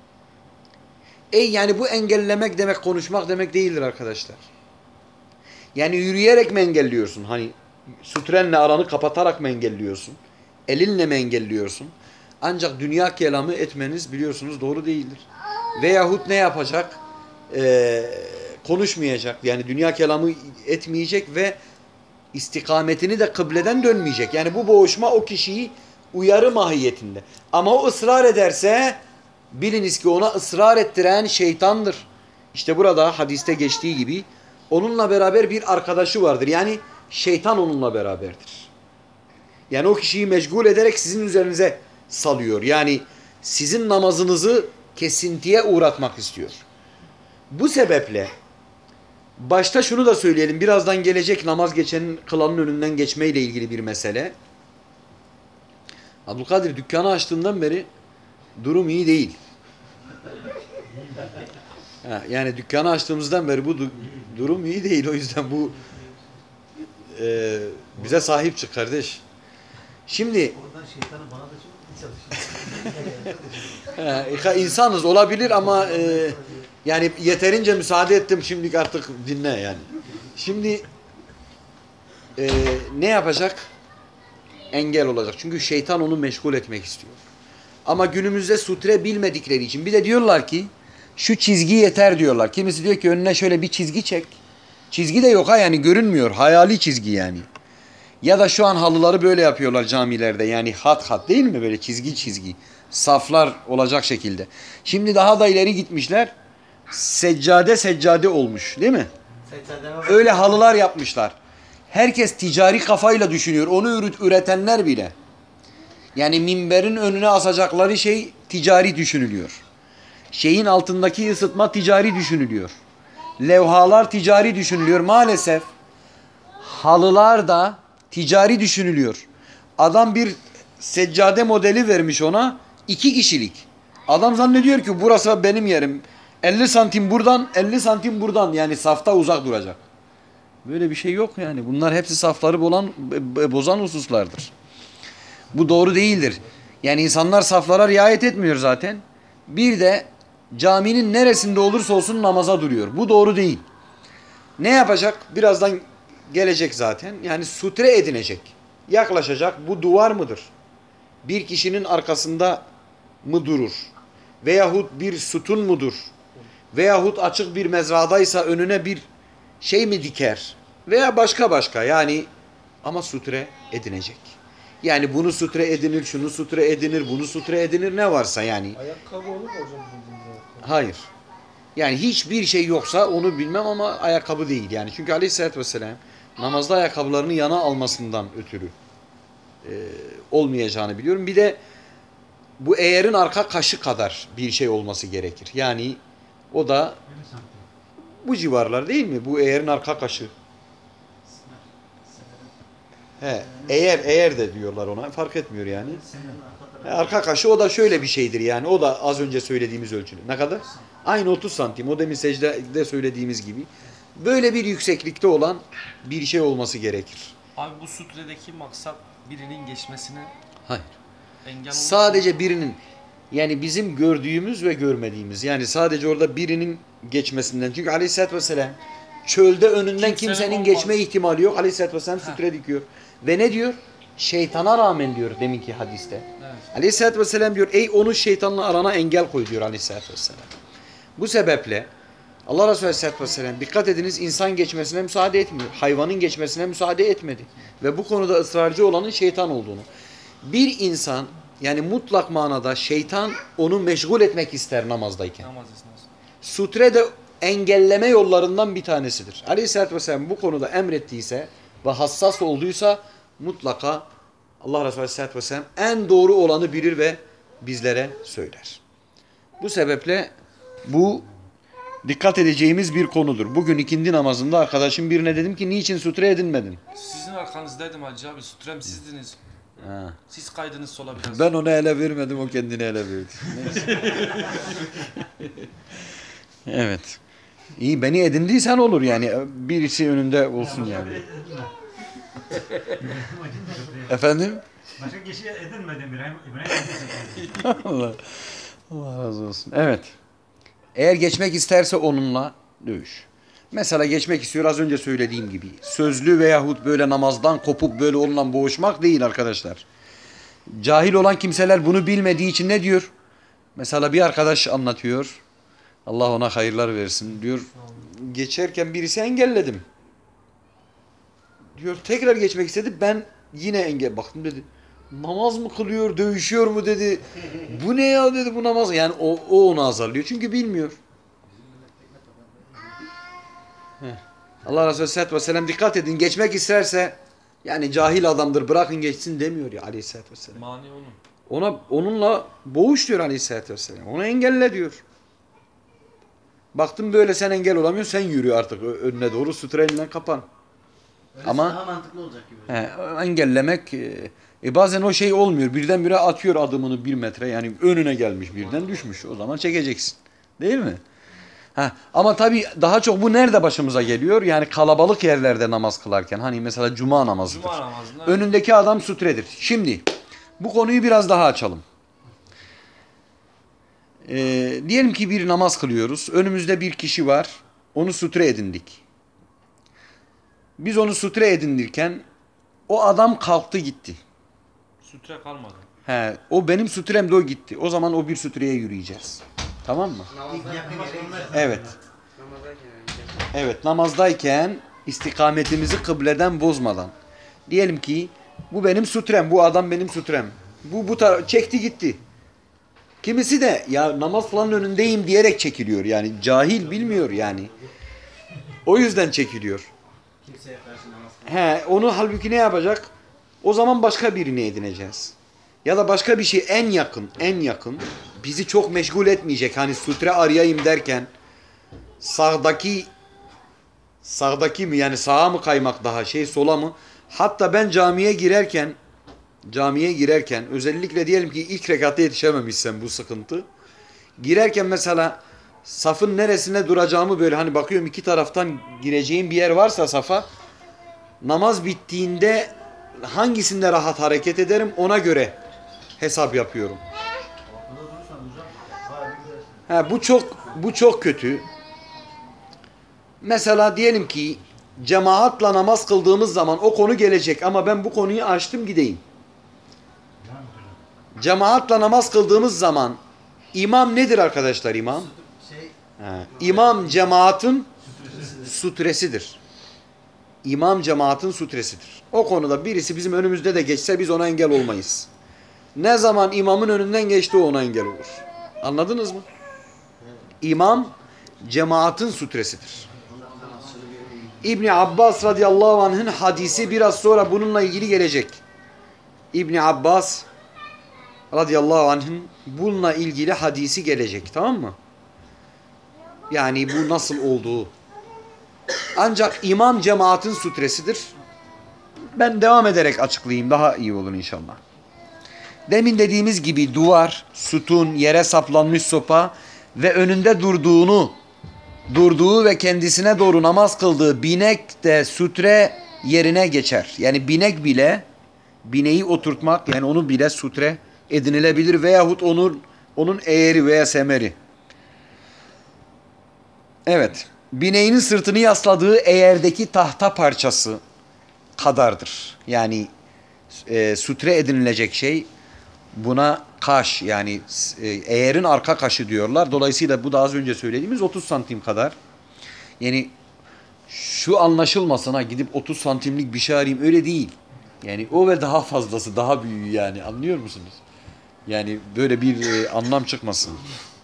Yani bu engellemek demek konuşmak demek değildir arkadaşlar. Yani yürüyerek mi engelliyorsun? Hani sütrenle aranı kapatarak mı engelliyorsun? Elinle mi engelliyorsun? Ancak dünya kelamı etmeniz biliyorsunuz doğru değildir. Veyahut ne yapacak? Konuşmayacak. Yani dünya kelamı etmeyecek ve istikametini de kıbleden dönmeyecek. Yani bu boğuşma o kişiyi uyarı mahiyetinde. Ama o ısrar ederse biliniz ki ona ısrar ettiren şeytandır. İşte burada hadiste geçtiği gibi onunla beraber bir arkadaşı vardır. Yani şeytan onunla beraberdir. Yani o kişiyi meşgul ederek sizin üzerinize salıyor. Yani sizin namazınızı kesintiye uğratmak istiyor. Bu sebeple başta şunu da söyleyelim. Birazdan gelecek namaz geçenin kılanın önünden geçmeyle ilgili bir mesele. Abdülkadir dükkanı açtığından beri durum iyi değil. Yani dükkanı açtığımızdan beri bu durum iyi değil. O yüzden bu bize sahip çık kardeş. Şimdi Oradan şeytanı bana da çok çalışıyor. insanız olabilir ama yani yeterince müsaade ettim, şimdi artık dinle yani. Şimdi ne yapacak? Engel olacak. Çünkü şeytan onu meşgul etmek istiyor. Ama günümüzde sutre bilmedikleri için bir de diyorlar ki şu çizgi yeter diyorlar. Kimisi diyor ki önüne şöyle bir çizgi çek. Çizgi de yok ha, yani görünmüyor. Hayali çizgi yani. Ya da şu an halıları böyle yapıyorlar camilerde. Yani hat hat değil mi? Böyle çizgi çizgi. Saflar olacak şekilde. Şimdi daha da ileri gitmişler. Seccade seccade olmuş değil mi? Seccademe bak. Öyle halılar yapmışlar. Herkes ticari kafayla düşünüyor. Onu üretenler bile. Yani minberin önüne asacakları şey ticari düşünülüyor. Şeyin altındaki ısıtma ticari düşünülüyor. Levhalar ticari düşünülüyor. Maalesef halılar da ticari düşünülüyor. Adam bir seccade modeli vermiş ona 2 kişilik. Adam zannediyor ki burası benim yerim. 50 santim buradan 50 santim buradan yani safta uzak duracak. Böyle bir şey yok yani. Bunlar hepsi safları bozan hususlardır. Bu doğru değildir. Yani insanlar saflara riayet etmiyor zaten. Bir de caminin neresinde olursa olsun namaza duruyor. Bu doğru değil. Ne yapacak? Birazdan gelecek zaten. Yani sutre edinecek. Yaklaşacak. Bu duvar mıdır? Bir kişinin arkasında mı durur? Veyahut bir sütun mudur? Veyahut açık bir mezradaysa önüne bir şey mi diker? Veya başka yani ama sutre edinecek. Yani bunu sutre edinir, şunu sutre edinir, bunu sutre edinir ne varsa yani. Ayakkabı olur mu hocam bildiğiniz ayakkabı? Hayır. Yani hiçbir şey yoksa onu bilmem ama ayakkabı değil yani. Çünkü Aleyhisselatü Vesselam namazda ayakkabılarını yana almasından ötürü olmayacağını biliyorum. Bir de bu eğerin arka kaşı kadar bir şey olması gerekir. Yani o da bu civarlar değil mi? Bu eğerin arka kaşı. He, eğer de diyorlar ona. Fark etmiyor yani. Arka kaşı o da şöyle bir şeydir yani. O da az önce söylediğimiz ölçülü. Ne kadar? Aynı 30 santim. O demin secdede söylediğimiz gibi. Böyle bir yükseklikte olan bir şey olması gerekir. Abi bu sutredeki maksat birinin geçmesine Hayır. engel olmak. Sadece birinin yani bizim gördüğümüz ve görmediğimiz yani sadece orada birinin geçmesinden. Çünkü Aleyhisselatü Vesselam çölde önünden kimsenin olmaz. geçme ihtimali yok. Aleyhisselatü Vesselam sutre dikiyor. Ve ne diyor? Şeytana rağmen diyor deminki hadiste. Evet. Aleyhisselatü Vesselam diyor ey onu şeytanla arana engel koy diyor Aleyhisselatü Vesselam. Bu sebeple Allah Resulü Aleyhisselatü Vesselam dikkat ediniz insan geçmesine müsaade etmiyor. Hayvanın geçmesine müsaade etmedi. Ve bu konuda ısrarcı olanın şeytan olduğunu. Bir insan yani mutlak manada şeytan onu meşgul etmek ister namazdayken. Namaz esnasında. Sutre de engelleme yollarından bir tanesidir. Aleyhisselatü Vesselam bu konuda emrettiyse ve hassas olduysa mutlaka Allah Resulü Aleyhisselatü Vesselam en doğru olanı bilir ve bizlere söyler. Bu sebeple bu dikkat edeceğimiz bir konudur. Bugün ikindi namazında arkadaşım birine dedim ki niçin sutre edinmedin? Sizin arkanızdaydım Hacı abi. Sutrem sizdiniz. Ha. Siz kaydınız sola biraz. Ben ona ele vermedim o kendine ele verdi. Neyse. Evet. İyi beni edindiysen olur yani. Birisi önünde olsun yani. Efendim? Başka kişi edinmedim İbrahim Allah, Allah razı olsun. Evet. Eğer geçmek isterse onunla dövüş. Mesela geçmek istiyor az önce söylediğim gibi. Sözlü veyahut böyle namazdan kopup böyle onunla boğuşmak değil arkadaşlar. Cahil olan kimseler bunu bilmediği için ne diyor? Mesela bir arkadaş anlatıyor. Allah ona hayırlar versin diyor. Geçerken birisi engelledim. Diyor tekrar geçmek istedi. Ben yine engel baktım dedi. Namaz mı kılıyor, dövüşüyor mu dedi. Bu ne ya dedi bu namaz. Yani o onu azarlıyor. Çünkü bilmiyor. Allah Resulü Aleyhisselatü Vesselam dikkat edin. Geçmek isterse yani cahil adamdır bırakın geçsin demiyor ya Aleyhisselatü Vesselam. Mani olun. Onunla boğuş diyor Aleyhisselatü Vesselam. Onu engelle diyor. Baktım böyle sen engel olamıyorsun sen yürü artık önüne doğru sütreyle kapan. Öylesi Ama daha mantıklı olacak gibi. engellemek bazen o şey olmuyor. Birdenbire atıyor adımını 1 metre yani önüne gelmiş birden düşmüş. O zaman çekeceksin. Değil mi? Ama tabii daha çok bu nerede başımıza geliyor? Yani kalabalık yerlerde namaz kılarken. Hani mesela cuma namazıdır. Cuma namazında. Önündeki adam sutredir. Şimdi bu konuyu biraz daha açalım. Diyelim ki bir namaz kılıyoruz. Önümüzde bir kişi var. Onu sutre edindik. Biz onu sutre edindirken o adam kalktı gitti. Sutre kalmadı. O benim sutremde o gitti. O zaman o bir sutreye yürüyeceğiz. Tamam mı? İlk yakın yere Evet. Evet namazdayken istikametimizi kıbleden bozmadan Diyelim ki bu benim sutrem, bu adam benim sutrem. Bu çekti gitti. Kimisi de ya namaz falan önündeyim diyerek çekiliyor. Yani cahil bilmiyor yani. O yüzden çekiliyor. Kimseye karşı namaz Onu halbuki ne yapacak? O zaman başka birini edineceğiz. Ya da başka bir şey en yakın bizi çok meşgul etmeyecek. Hani sutre arayayım derken sağdaki mi yani sağa mı kaymak daha sola mı? Hatta ben camiye girerken özellikle diyelim ki ilk rekatta yetişememişsem bu sıkıntı. Girerken mesela safın neresine duracağımı böyle hani bakıyorum iki taraftan gireceğim bir yer varsa safa namaz bittiğinde hangisinde rahat hareket ederim ona göre hesap yapıyorum. Ortada durursan hocam bayağı bir gidersin. Bu çok kötü. Mesela diyelim ki cemaatla namaz kıldığımız zaman o konu gelecek ama ben bu konuyu açtım gideyim. Devam et hocam. Cemaatla namaz kıldığımız zaman imam nedir arkadaşlar imam? İmam cemaatin sutresidir. İmam cemaatin sutresidir. O konuda birisi bizim önümüzde de geçse biz ona engel olmayız. Ne zaman imamın önünden geçti o ona engel olur. Anladınız mı? İmam cemaatin sutresidir. İbni Abbas radıyallahu anh'ın hadisi biraz sonra bununla ilgili gelecek. İbni Abbas radıyallahu anh'ın bununla ilgili hadisi gelecek, tamam mı? Yani bu nasıl olduğu. Ancak imam cemaatin sutresidir. Ben devam ederek açıklayayım daha iyi olur inşallah. Demin dediğimiz gibi duvar, sütun, yere saplanmış sopa ve önünde durduğu ve kendisine doğru namaz kıldığı binek de sutre yerine geçer. Yani bineği oturtmak yani onu bile sutre edinilebilir veyahut onun eğeri veya semeri. Evet. Bineğinin sırtını yasladığı eğerdeki tahta parçası kadardır. Yani sutre edinilecek şey buna kaş yani eğerin arka kaşı diyorlar. Dolayısıyla bu da az önce söylediğimiz 30 santim kadar. Yani şu anlaşılmasına gidip 30 santimlik bir şey arayayım öyle değil. Yani o ve daha fazlası daha büyüğü yani anlıyor musunuz? Yani böyle bir anlam çıkmasın.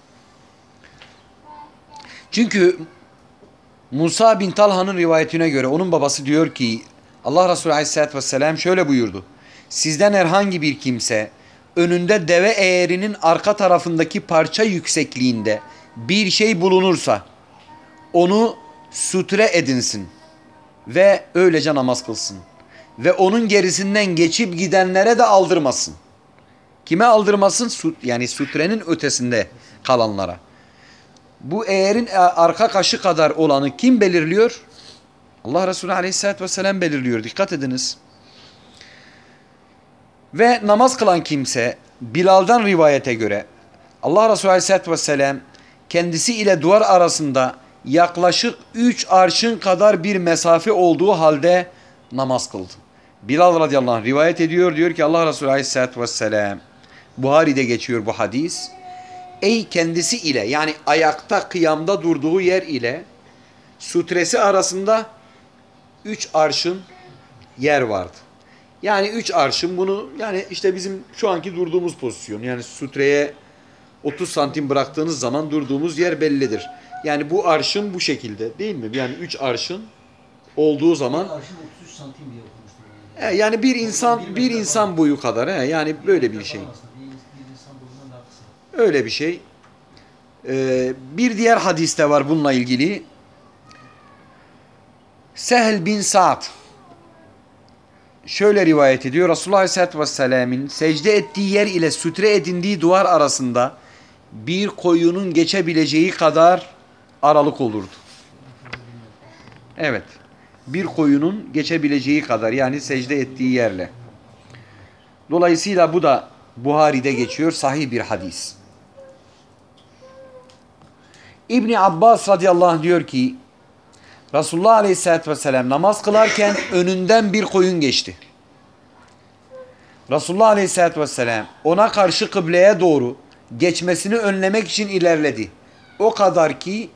Çünkü Musa bin Talha'nın rivayetine göre onun babası diyor ki Allah Resulü Aleyhisselatü Vesselam şöyle buyurdu. Sizden herhangi bir kimse önünde deve eğerinin arka tarafındaki parça yüksekliğinde bir şey bulunursa onu sutre edinsin ve öylece namaz kılsın. Ve onun gerisinden geçip gidenlere de aldırmasın. Kime aldırmasın? Yani sutrenin ötesinde kalanlara. Bu eğerin arka kaşı kadar olanı kim belirliyor? Allah Resulü Aleyhisselatü Vesselam belirliyor. Dikkat ediniz. Ve namaz kılan kimse Bilal'dan rivayete göre Allah Resulü Aleyhisselatü Vesselam kendisi ile duvar arasında yaklaşık 3 arşın kadar bir mesafe olduğu halde namaz kıldı. Bilal radıyallahu anh rivayet ediyor. Diyor ki Allah Resulü Aleyhisselatü Vesselam Buhari'de geçiyor bu hadis. Ey kendisi ile yani ayakta kıyamda durduğu yer ile sutresi arasında 3 arşın yer vardı. Yani 3 arşın bunu yani işte bizim şu anki durduğumuz pozisyon. Yani sutreye 30 santim bıraktığınız zaman durduğumuz yer bellidir. Yani bu arşın bu şekilde değil mi? Yani 3 arşın olduğu zaman Arşın 33 santim diye okumuştum. yani bir insan boyu kadar yani böyle bir şey. Bir insan boyundan daha kısa. Öyle bir şey. Bir diğer hadiste var bununla ilgili. Sehl bin Sa'd şöyle rivayet ediyor. Resulullah Aleyhisselatü Vesselam'ın secde ettiği yer ile sütre edindiği duvar arasında bir koyunun geçebileceği kadar aralık olurdu. Evet. Bir koyunun geçebileceği kadar yani secde ettiği yerle. Dolayısıyla bu da Buhari'de geçiyor. Sahih bir hadis. İbni Abbas radıyallahu anh diyor ki Resulullah aleyhissalatü vesselam namaz kılarken önünden bir koyun geçti. Resulullah aleyhissalatü vesselam ona karşı kıbleye doğru geçmesini önlemek için ilerledi. O kadar ki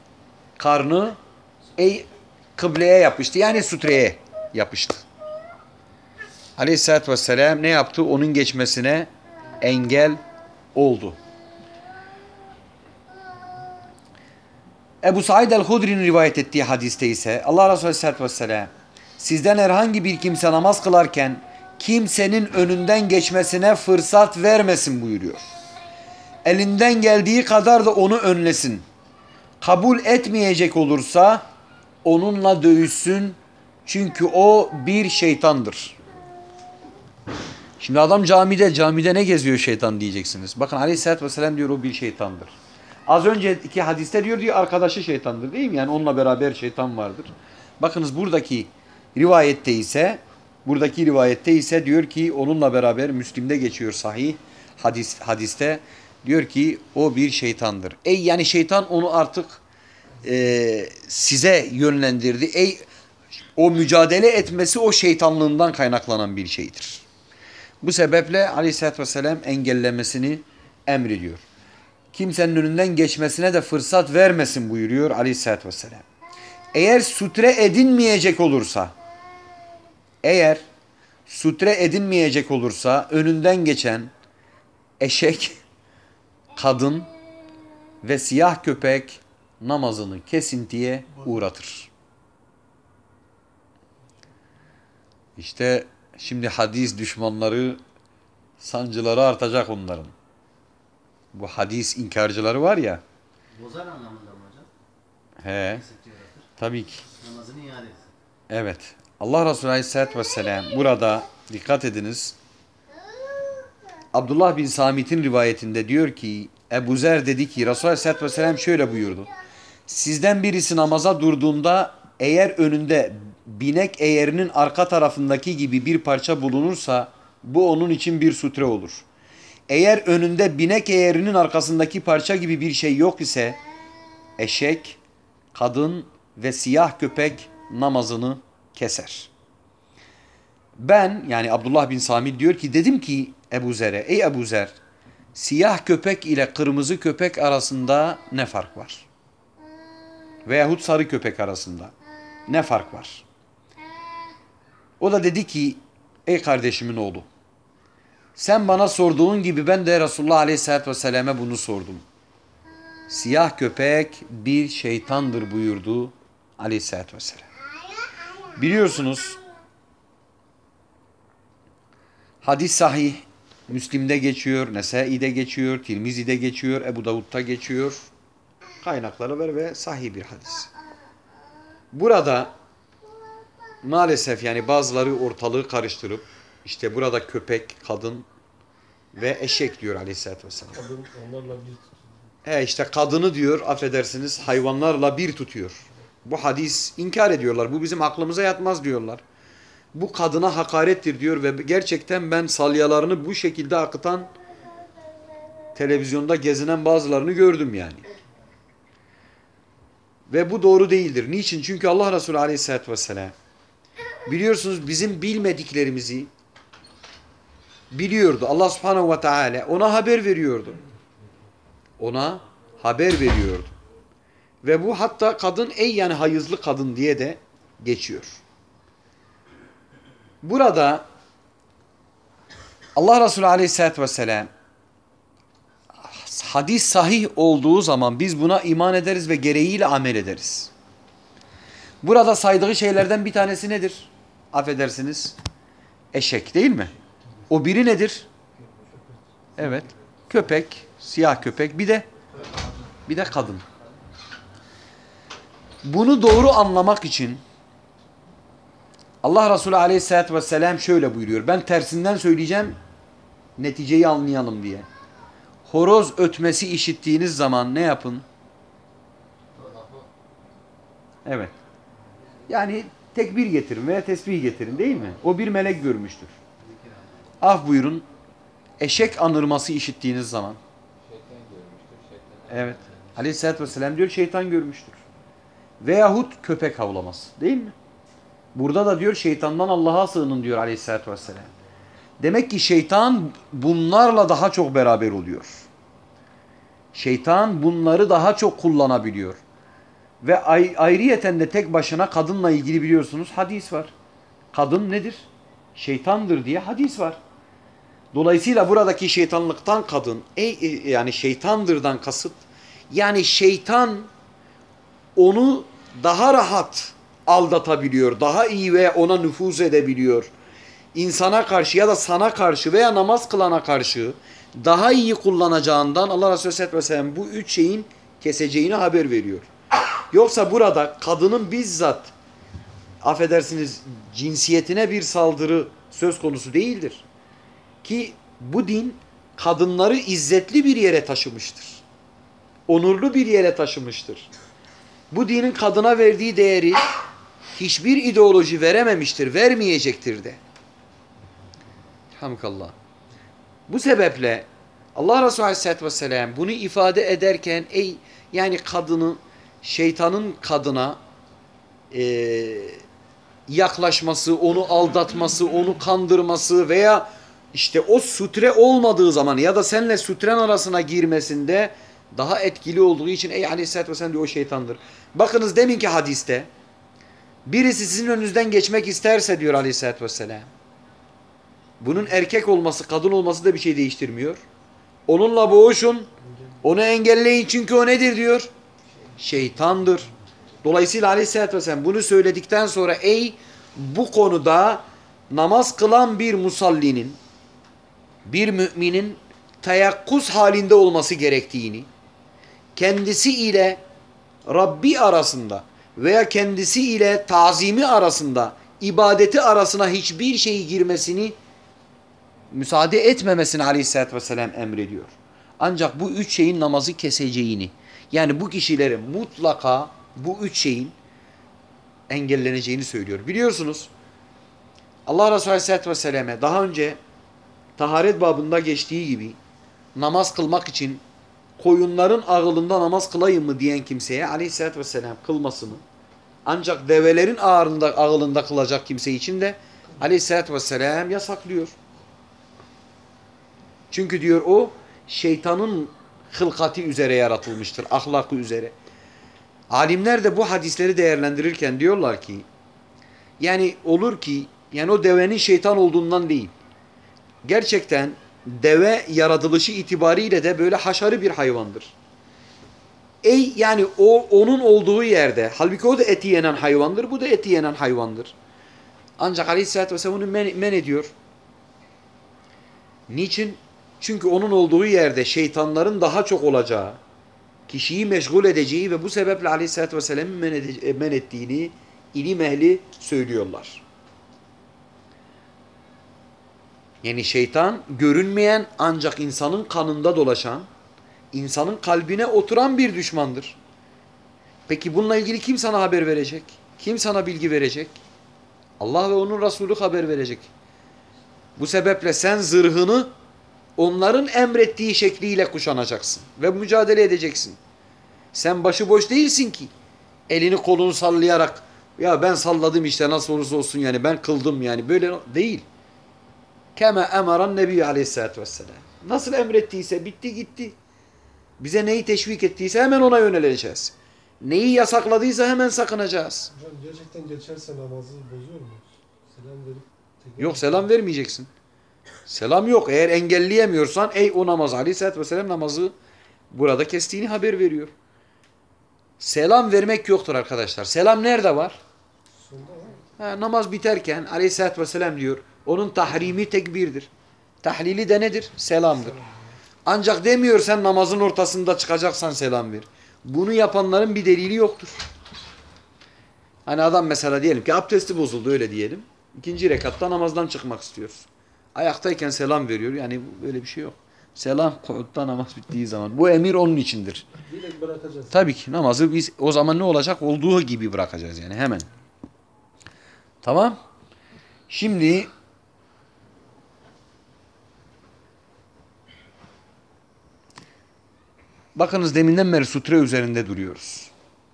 karnı kıbleye yapıştı yani sutreye yapıştı. Aleyhisselatü Vesselam ne yaptı? Onun geçmesine engel oldu. Ebu Said el-Hudri'nin rivayet ettiği hadiste ise Allah Resulü Aleyhisselatü Vesselam sizden herhangi bir kimse namaz kılarken kimsenin önünden geçmesine fırsat vermesin buyuruyor. Elinden geldiği kadar da onu önlesin. Kabul etmeyecek olursa onunla dövüşsün. Çünkü o bir şeytandır. Şimdi adam camide ne geziyor şeytan diyeceksiniz. Bakın Aleyhisselatü Vesselam diyor o bir şeytandır. Az önceki hadiste diyor arkadaşı şeytandır değil mi? Yani onunla beraber şeytan vardır. Bakınız buradaki rivayette ise diyor ki onunla beraber Müslim'de geçiyor sahih hadiste diyor ki o bir şeytandır. Yani şeytan onu artık size yönlendirdi. O mücadele etmesi o şeytanlığından kaynaklanan bir şeydir. Bu sebeple Aleyhisselatü Vesselam engellemesini emrediyor. Kimsenin önünden geçmesine de fırsat vermesin buyuruyor Aleyhisselatü Vesselam. Eğer sutre edinmeyecek olursa önünden geçen eşek, kadın ve siyah köpek namazını kesintiye uğratır. İşte şimdi hadis düşmanları, sancıları artacak onların. Bu hadis inkarcıları var ya. Bozar anlamında mı hocam? He. Kesinti yaratır. Tabii ki. Namazını iade etsin. Evet. Allah Resulü Aleyhisselatü Vesselam burada dikkat ediniz. Abdullah bin Samit'in rivayetinde diyor ki Ebu Zer dedi ki Resulü Aleyhisselatü Vesselam şöyle buyurdu. Sizden birisi namaza durduğunda eğer önünde binek eğerinin arka tarafındaki gibi bir parça bulunursa bu onun için bir sutre olur. Eğer önünde binek eğerinin arkasındaki parça gibi bir şey yok ise eşek, kadın ve siyah köpek namazını keser. Ben yani Abdullah bin Samit diyor ki dedim ki Ebu Zer'e ey Ebu Zer siyah köpek ile kırmızı köpek arasında ne fark var? Veyahut sarı köpek arasında ne fark var? O da dedi ki ey kardeşimin oğlu sen bana sorduğun gibi ben de Resulullah Aleyhisselatü Vesselam'e bunu sordum. Siyah köpek bir şeytandır buyurdu Aleyhisselatü Vesselam. Biliyorsunuz hadis sahih, Müslim'de geçiyor, Nesai'de geçiyor, Tirmizi'de geçiyor, Ebu Davud'da geçiyor. Kaynakları var ve sahih bir hadis. Burada maalesef yani bazıları ortalığı karıştırıp işte burada köpek, kadın ve eşek diyor Aleyhisselatü Vesselam. Onlarla bir İşte kadını diyor affedersiniz hayvanlarla bir tutuyor. Bu hadis inkar ediyorlar. Bu bizim aklımıza yatmaz diyorlar. Bu kadına hakarettir diyor ve gerçekten ben salyalarını bu şekilde akıtan televizyonda gezinen bazılarını gördüm yani. Ve bu doğru değildir. Niçin? Çünkü Allah Resulü Aleyhisselatü Vesselam biliyorsunuz bizim bilmediklerimizi biliyordu. Allah Subhanahu ve Teala ona haber veriyordu. Ona haber veriyordu. Ve bu hatta kadın yani hayızlı kadın diye de geçiyor. Burada Allah Resulü Aleyhisselatü Vesselam hadis sahih olduğu zaman biz buna iman ederiz ve gereğiyle amel ederiz. Burada saydığı şeylerden bir tanesi nedir? Affedersiniz. Eşek değil mi? O biri nedir? Evet. Köpek, siyah köpek bir de kadın. Bunu doğru anlamak için Allah Resulü Aleyhisselatü Vesselam şöyle buyuruyor. Ben tersinden söyleyeceğim neticeyi anlayalım diye. Horoz ötmesi işittiğiniz zaman ne yapın? Evet. Yani tekbir getirin veya tesbih getirin değil mi? O bir melek görmüştür. Af buyurun. Eşek anırması işittiğiniz zaman. Evet. Aleyhisselatü Vesselam diyor şeytan görmüştür. Veyahut köpek havlaması değil mi? Burada da diyor şeytandan Allah'a sığının diyor Aleyhisselatü Vesselam. Demek ki şeytan bunlarla daha çok beraber oluyor. Şeytan bunları daha çok kullanabiliyor. Ve ayrıyeten de tek başına kadınla ilgili biliyorsunuz hadis var. Kadın nedir? şeytandır diye hadis var. Dolayısıyla buradaki şeytanlıktan yani şeytandırdan kasıt, yani şeytan onu daha rahat aldatabiliyor, daha iyi ve ona nüfuz edebiliyor. İnsana karşı ya da sana karşı veya namaz kılana karşı daha iyi kullanacağından Allah Resulü Aleyhisselatü Vesselam bu üç şeyin keseceğini haber veriyor. Yoksa burada kadının bizzat, affedersiniz, cinsiyetine bir saldırı söz konusu değildir. Ki bu din kadınları izzetli bir yere taşımıştır. Onurlu bir yere taşımıştır. Bu dinin kadına verdiği değeri hiçbir ideoloji verememiştir, vermeyecektir de. Hamdallah. Bu sebeple Allah Resulü Aleyhisselatü Vesselam bunu ifade ederken yani kadını, şeytanın kadına yaklaşması, onu aldatması, onu kandırması veya işte o sutre olmadığı zaman ya da seninle sutren arasına girmesinde daha etkili olduğu için Aleyhisselatü Vesselam diyor o şeytandır. Bakınız deminki hadiste birisi sizin önünüzden geçmek isterse diyor Aleyhisselatü Vesselam. Bunun erkek olması, kadın olması da bir şey değiştirmiyor. Onunla boğuşun, onu engelleyin çünkü o nedir diyor? Şeytandır. Dolayısıyla Aleyhisselatü Vesselam bunu söyledikten sonra bu konuda namaz kılan bir musallinin, bir müminin teyakkuz halinde olması gerektiğini, kendisi ile Rabbi arasında veya kendisi ile tazimi arasında, ibadeti arasına hiçbir şey girmesini müsaade etmemesini Aleyhisselatü Vesselam emrediyor. Ancak bu üç şeyin namazı keseceğini, yani bu kişilerin mutlaka bu üç şeyin engelleneceğini söylüyor. Biliyorsunuz Allah Resulü Aleyhisselatü Vesselam'e daha önce taharet babında geçtiği gibi namaz kılmak için koyunların ağılında namaz kılayım mı diyen kimseye Aleyhisselatü Vesselam kılmasını, ancak develerin ağılında kılacak kimse için de Aleyhisselatü Vesselam yasaklıyor. Çünkü diyor o şeytanın hılkati üzere yaratılmıştır, ahlakı üzere. Alimler de bu hadisleri değerlendirirken diyorlar ki yani olur ki yani o devenin şeytan olduğundan değil. Gerçekten deve yaratılışı itibariyle de böyle haşarı bir hayvandır. Yani onun olduğu yerde, halbuki o da eti yenen hayvandır, bu da eti yenen hayvandır. Ancak Aleyhisselatü Vesselam bunu men ediyor. Niçin? Çünkü onun olduğu yerde şeytanların daha çok olacağı, kişiyi meşgul edeceği ve bu sebeple Aleyhisselatü Vesselam'ın men ettiğini ilim ehli söylüyorlar. Yani şeytan görünmeyen ancak insanın kanında dolaşan, insanın kalbine oturan bir düşmandır. Peki bununla ilgili kim sana haber verecek? Kim sana bilgi verecek? Allah ve onun Resulü haber verecek. Bu sebeple sen zırhını onların emrettiği şekliyle kuşanacaksın ve mücadele edeceksin. Sen başıboş değilsin ki. Elini kolunu sallayarak ya ben salladım işte nasıl olursa olsun yani ben kıldım yani böyle değil. Kema emaren Nebi Aleyhisselatü Vesselam. Nasıl emrettiyse bitti gitti. Bize neyi teşvik ettiyse hemen ona yöneleceğiz. Neyi yasakladıysa hemen sakınacağız. Hocam gerçekten geçerse namazı bozuyor mu? Selam verip tekrar... Yok selam vermeyeceksin. Selam yok. Eğer engelleyemiyorsan o namaz Aleyhisselatü Vesselam namazı burada kestiğini haber veriyor. Selam vermek yoktur arkadaşlar. Selam nerede var? Sonda var. Namaz biterken Aleyhisselatü Vesselam diyor. Onun tahrimi tekbirdir. Tahlili de nedir? Selamdır. Ancak demiyor sen namazın ortasında çıkacaksan selam ver. Bunu yapanların bir delili yoktur. Hani adam mesela diyelim ki abdesti bozuldu öyle diyelim. İkinci rekatta namazdan çıkmak istiyoruz. Ayaktayken selam veriyor. Yani böyle bir şey yok. Selam kuutta namaz bittiği zaman. Bu emir onun içindir. Direkt bırakacağız. Tabii ki namazı biz o zaman ne olacak? Olduğu gibi bırakacağız yani hemen. Tamam. Şimdi bakınız deminden beri sutre üzerinde duruyoruz.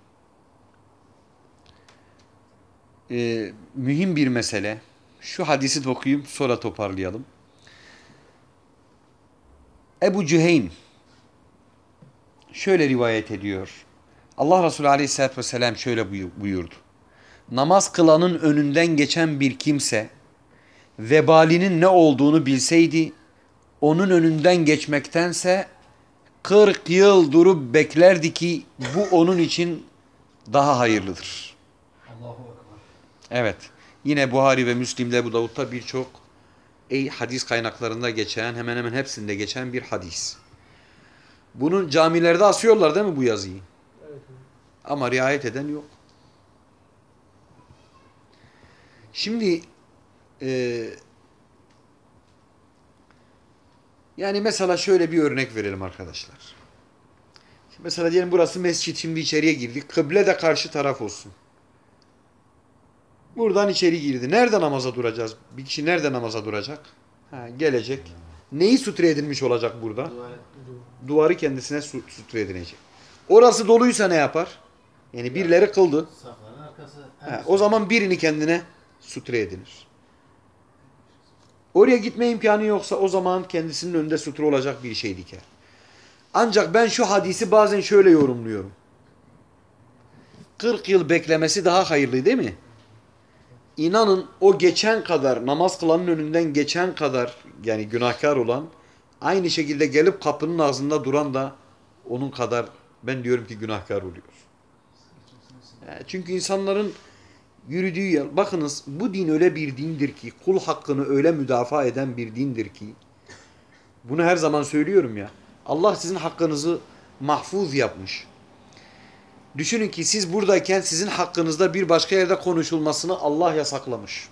Mühim bir mesele. Şu hadisi de okuyayım sonra toparlayalım. Ebu Cüheym şöyle rivayet ediyor. Allah Resulü Aleyhisselatü Vesselam şöyle buyurdu. Namaz kılanın önünden geçen bir kimse vebalinin ne olduğunu bilseydi onun önünden geçmektense 40 yıl durup beklerdi ki bu onun için daha hayırlıdır. Allahu Ekber. Evet. Yine Buhari ve Müslim'de, bu Davud'da birçok hadis kaynaklarında geçen, hemen hemen hepsinde geçen bir hadis. Bunun camilerde asıyorlar değil mi bu yazıyı? Evet. Ama riayet eden yok. Şimdi yani mesela şöyle bir örnek verelim arkadaşlar. Mesela diyelim burası mescit, şimdi içeriye girdik. Kıble de karşı taraf olsun. Buradan içeri girdi. Nerede namaza duracağız? Bir kişi nerede namaza duracak? Gelecek. Neyi sutre edilmiş olacak burada? Duvarı kendisine sutre edilecek. Orası doluysa ne yapar? Yani birileri kıldı. Safların arkası. O zaman birini kendine sutre edinir. Oraya gitme imkanı yoksa o zaman kendisinin önünde sutre olacak bir şey diker. Ancak ben şu hadisi bazen şöyle yorumluyorum. 40 yıl beklemesi daha hayırlı değil mi? İnanın o geçen kadar, namaz kılanın önünden geçen kadar, yani günahkar olan, aynı şekilde gelip kapının ağzında duran da onun kadar, ben diyorum ki, günahkar oluyor. Çünkü insanların yürüdüğü yer, bakınız bu din öyle bir dindir ki, kul hakkını öyle müdafaa eden bir dindir ki, bunu her zaman söylüyorum ya, Allah sizin hakkınızı mahfuz yapmış. Düşünün ki siz buradayken sizin hakkınızda bir başka yerde konuşulmasını Allah yasaklamış.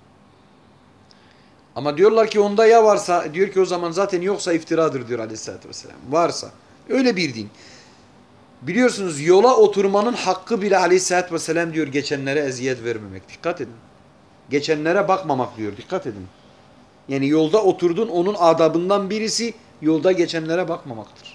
Ama diyorlar ki onda ya varsa, diyor ki o zaman zaten yoksa iftiradır diyor Aleyhisselatü Vesselam. Varsa. Öyle bir din. Biliyorsunuz yola oturmanın hakkı bile Aleyhisselatü Vesselam diyor geçenlere eziyet vermemek. Dikkat edin. Geçenlere bakmamak diyor. Dikkat edin. Yani yolda oturdun, onun adabından birisi yolda geçenlere bakmamaktır.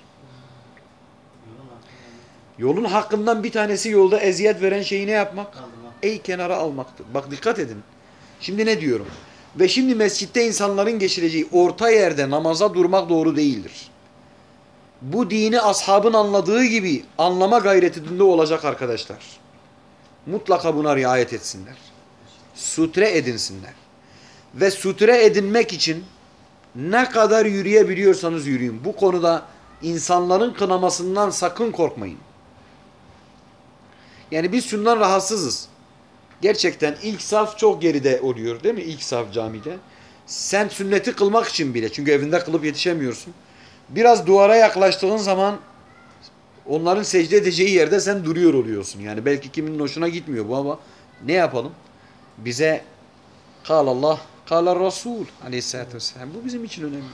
Yolun hakkından bir tanesi yolda eziyet veren şeyi ne yapmak? Ey kenara almaktır. Bak dikkat edin. Şimdi ne diyorum? Ve şimdi mescitte insanların geçireceği orta yerde namaza durmak doğru değildir. Bu dini ashabın anladığı gibi anlama gayretinde olacak arkadaşlar. Mutlaka buna riayet etsinler. Sutre edinsinler. Ve sutre edinmek için ne kadar yürüyebiliyorsanız yürüyün. Bu konuda insanların kınamasından sakın korkmayın. Yani biz şundan rahatsızız. Gerçekten ilk saf çok geride oluyor değil mi? İlk saf camide. Sen sünneti kılmak için bile, çünkü evinde kılıp yetişemiyorsun. Biraz duvara yaklaştığın zaman onların secde edeceği yerde sen duruyor oluyorsun. Yani belki kiminin hoşuna gitmiyor bu ama ne yapalım? Bize kâlallah, kâlar Resul aleyhissalatü vesselam. Bu bizim için önemli.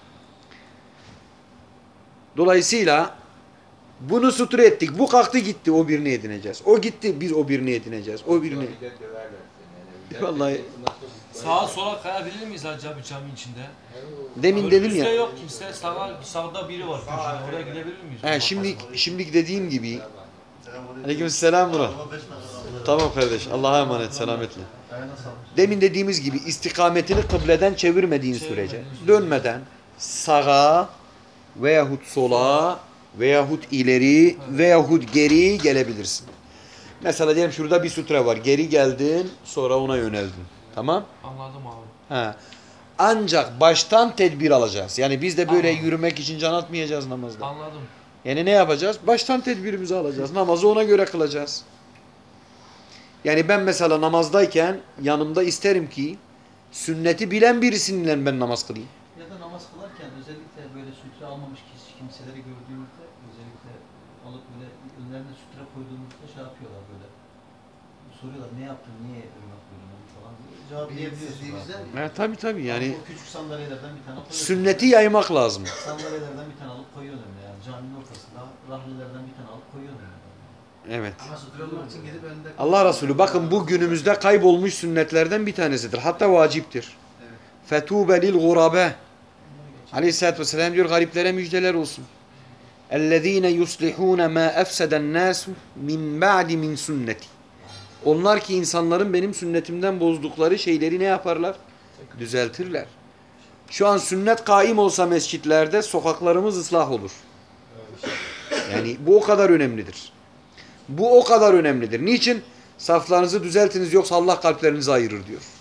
Dolayısıyla bunu sutre ettik. Bu kalktı gitti, o birini edineceğiz. O gitti, biz o birini edineceğiz. O birini. Vallahi Sağa sola kayabilir miyiz Hacı abi cami içinde? demin dedim Önümüzde ya. yok kimse. Sağda biri var köşede. Oraya gidebilir miyiz? Şimdi dediğim gibi. Aleykümselam Murat. Tamam kardeş. Allah'a emanet, selametle. Demin dediğimiz gibi istikametini kıbleden çevirmediğin sürece, dönmeden sağa veyahut sola veyahut ileri veyahut geri gelebilirsin. Mesela diyelim şurada bir sutre var. Geri geldin, sonra ona yöneldin. Tamam? Anladım abi. Ha. Ancak baştan tedbir alacağız. Yani biz de böyle yürümek için can atmayacağız namazda. Anladım. Yani ne yapacağız? Baştan tedbirimizi alacağız. Namazı ona göre kılacağız. Yani ben mesela namazdayken yanımda isterim ki sünneti bilen birisiyle ben namaz kılayım. Ya da namaz kılarken özellikle böyle sütre almamış kimseleri gördüğümüzde özellikle alıp böyle önlerine sütre koyduğumuzda şey yapıyorlar böyle. Soruyorlar ne yaptın, niye öyle koydun falan diye. Cevap diyebiliyorsun. Tabii yani O küçük sandalyelerden bir tane koyuyorsun. sünneti yaymak lazım. Sandalyelerden bir tane alıp koyuyorsun önüne yani. Caminin ortasında rahlilerden bir tane alıp koyuyorsun önüne. Evet. Ama sutre olmak için gidip önünde... Allah Resulü bakın bu günümüzde kaybolmuş sünnetlerden bir tanesidir. Hatta vaciptir. Fetûbe lil gurabe. Aleyhisselatü Vesselam diyor gariplere müjdeler olsun. اَلَّذ۪ينَ يُصْلِحُونَ مَا اَفْسَدَ النَّاسُ مِنْ بَعْدِ مِنْ sünneti. Onlar ki insanların benim sünnetimden bozdukları şeyleri ne yaparlar? Düzeltirler. Şu an sünnet kaim olsa mescitlerde sokaklarımız ıslah olur. Yani bu o kadar önemlidir. Bu o kadar önemlidir. Niçin? Saflarınızı düzeltiniz yoksa Allah kalplerinizi ayırır diyor.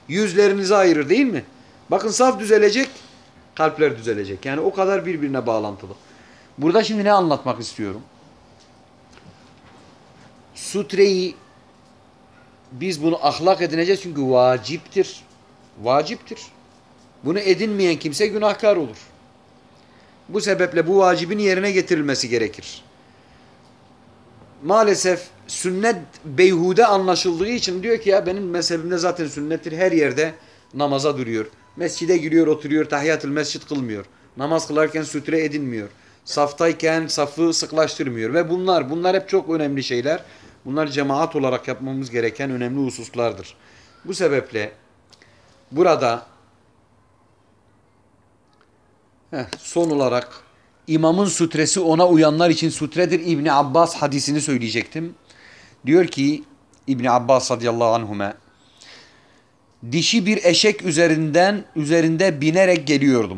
Yüzlerinizi ayırır değil mi? Bakın saf düzelecek, kalpler düzelecek. Yani o kadar birbirine bağlantılı. Burada şimdi ne anlatmak istiyorum? Sutreyi biz bunu ahlak edineceğiz çünkü vaciptir. Vaciptir. Bunu edinmeyen kimse günahkar olur. Bu sebeple bu vacibin yerine getirilmesi gerekir. Maalesef sünnet beyhude anlaşıldığı için diyor ki ya benim mezhebimde zaten sünnettir. Her yerde namaza duruyor. Mescide giriyor, oturuyor, tahiyyatül mescid kılmıyor. Namaz kılarken sütre edinmiyor. Saftayken safı sıklaştırmıyor. Ve bunlar hep çok önemli şeyler. Bunlar cemaat olarak yapmamız gereken önemli hususlardır. Bu sebeple burada son olarak imamın sutresi ona uyanlar için sutredir. İbni Abbas hadisini söyleyecektim. Diyor ki İbni Abbas radıyallahu anhuma dişi bir eşek üzerinde binerek geliyordum.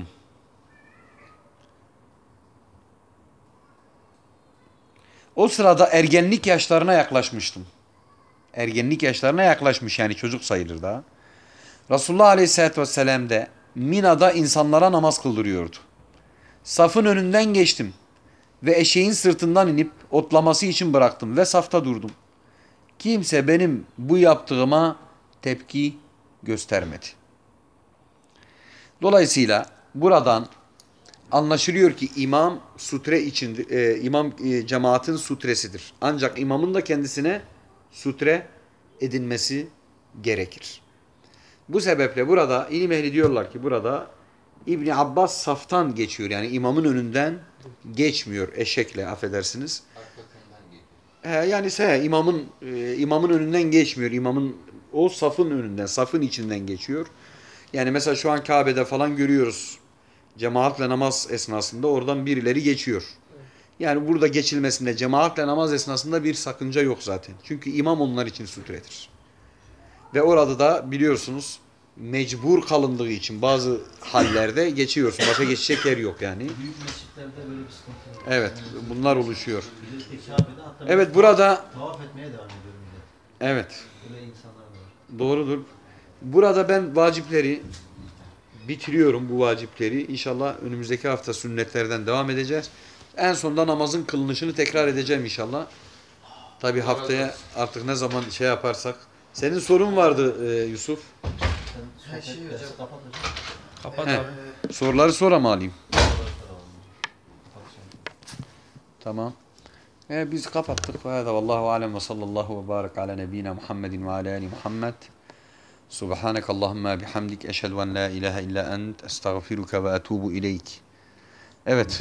O sırada ergenlik yaşlarına yaklaşmıştım. Ergenlik yaşlarına yaklaşmış yani çocuk sayılır daha. Resulullah aleyhissalatü vesselam de Mina'da insanlara namaz kıldırıyordu. Safın önünden geçtim ve eşeğin sırtından inip otlaması için bıraktım ve safta durdum. Kimse benim bu yaptığıma tepki göstermedi. Dolayısıyla buradan anlaşılıyor ki imam sutre için cemaatin sutresidir. Ancak imamın da kendisine sutre edinmesi gerekir. Bu sebeple burada ilim ehli diyorlar ki burada İbni Abbas saftan geçiyor. Yani imamın önünden geçmiyor eşekle affedersiniz. Yani imamın önünden geçmiyor. İmamın o safın önünden, safın içinden geçiyor. Yani mesela şu an Kabe'de falan görüyoruz. Cemaatle namaz esnasında oradan birileri geçiyor. Yani burada geçilmesinde cemaatle namaz esnasında bir sakınca yok zaten. Çünkü imam onlar için sutredir. Ve orada da biliyorsunuz mecbur kalındığı için bazı hallerde geçiyorsun. Başka geçecek yer yok yani. Büyük mescitlerde böyle bir sıkıntı var. Evet, bunlar oluşuyor. Özellikle Kabe'de hatta Evet, burada tavaf etmeye devam ediyor millet. evet, Böyle insanlar da var. doğrudur. Burada ben vacipleri bitiriyorum bu vacipleri. İnşallah önümüzdeki hafta sünnetlerden devam edeceğiz. En sonunda namazın kılınışını tekrar edeceğim inşallah. Tabi haftaya artık ne zaman şey yaparsak. Senin sorun vardı Yusuf. Sen Her sohbet şeyi dersi hocam. kapat hocam. Kapat He. abi. Soruları sonra mı alayım? Kapat sen. Tamam. Biz kapattık. Hâdâ vallâhu alem ve sallallahu ve bârek ala nebînâ Muhammedin ve ala âli Muhammed. Subhaneke Allahümme bihamdik. Eşhedü en la ilahe illa ent. Estağfiruke ve etûbu ileyk. Evet.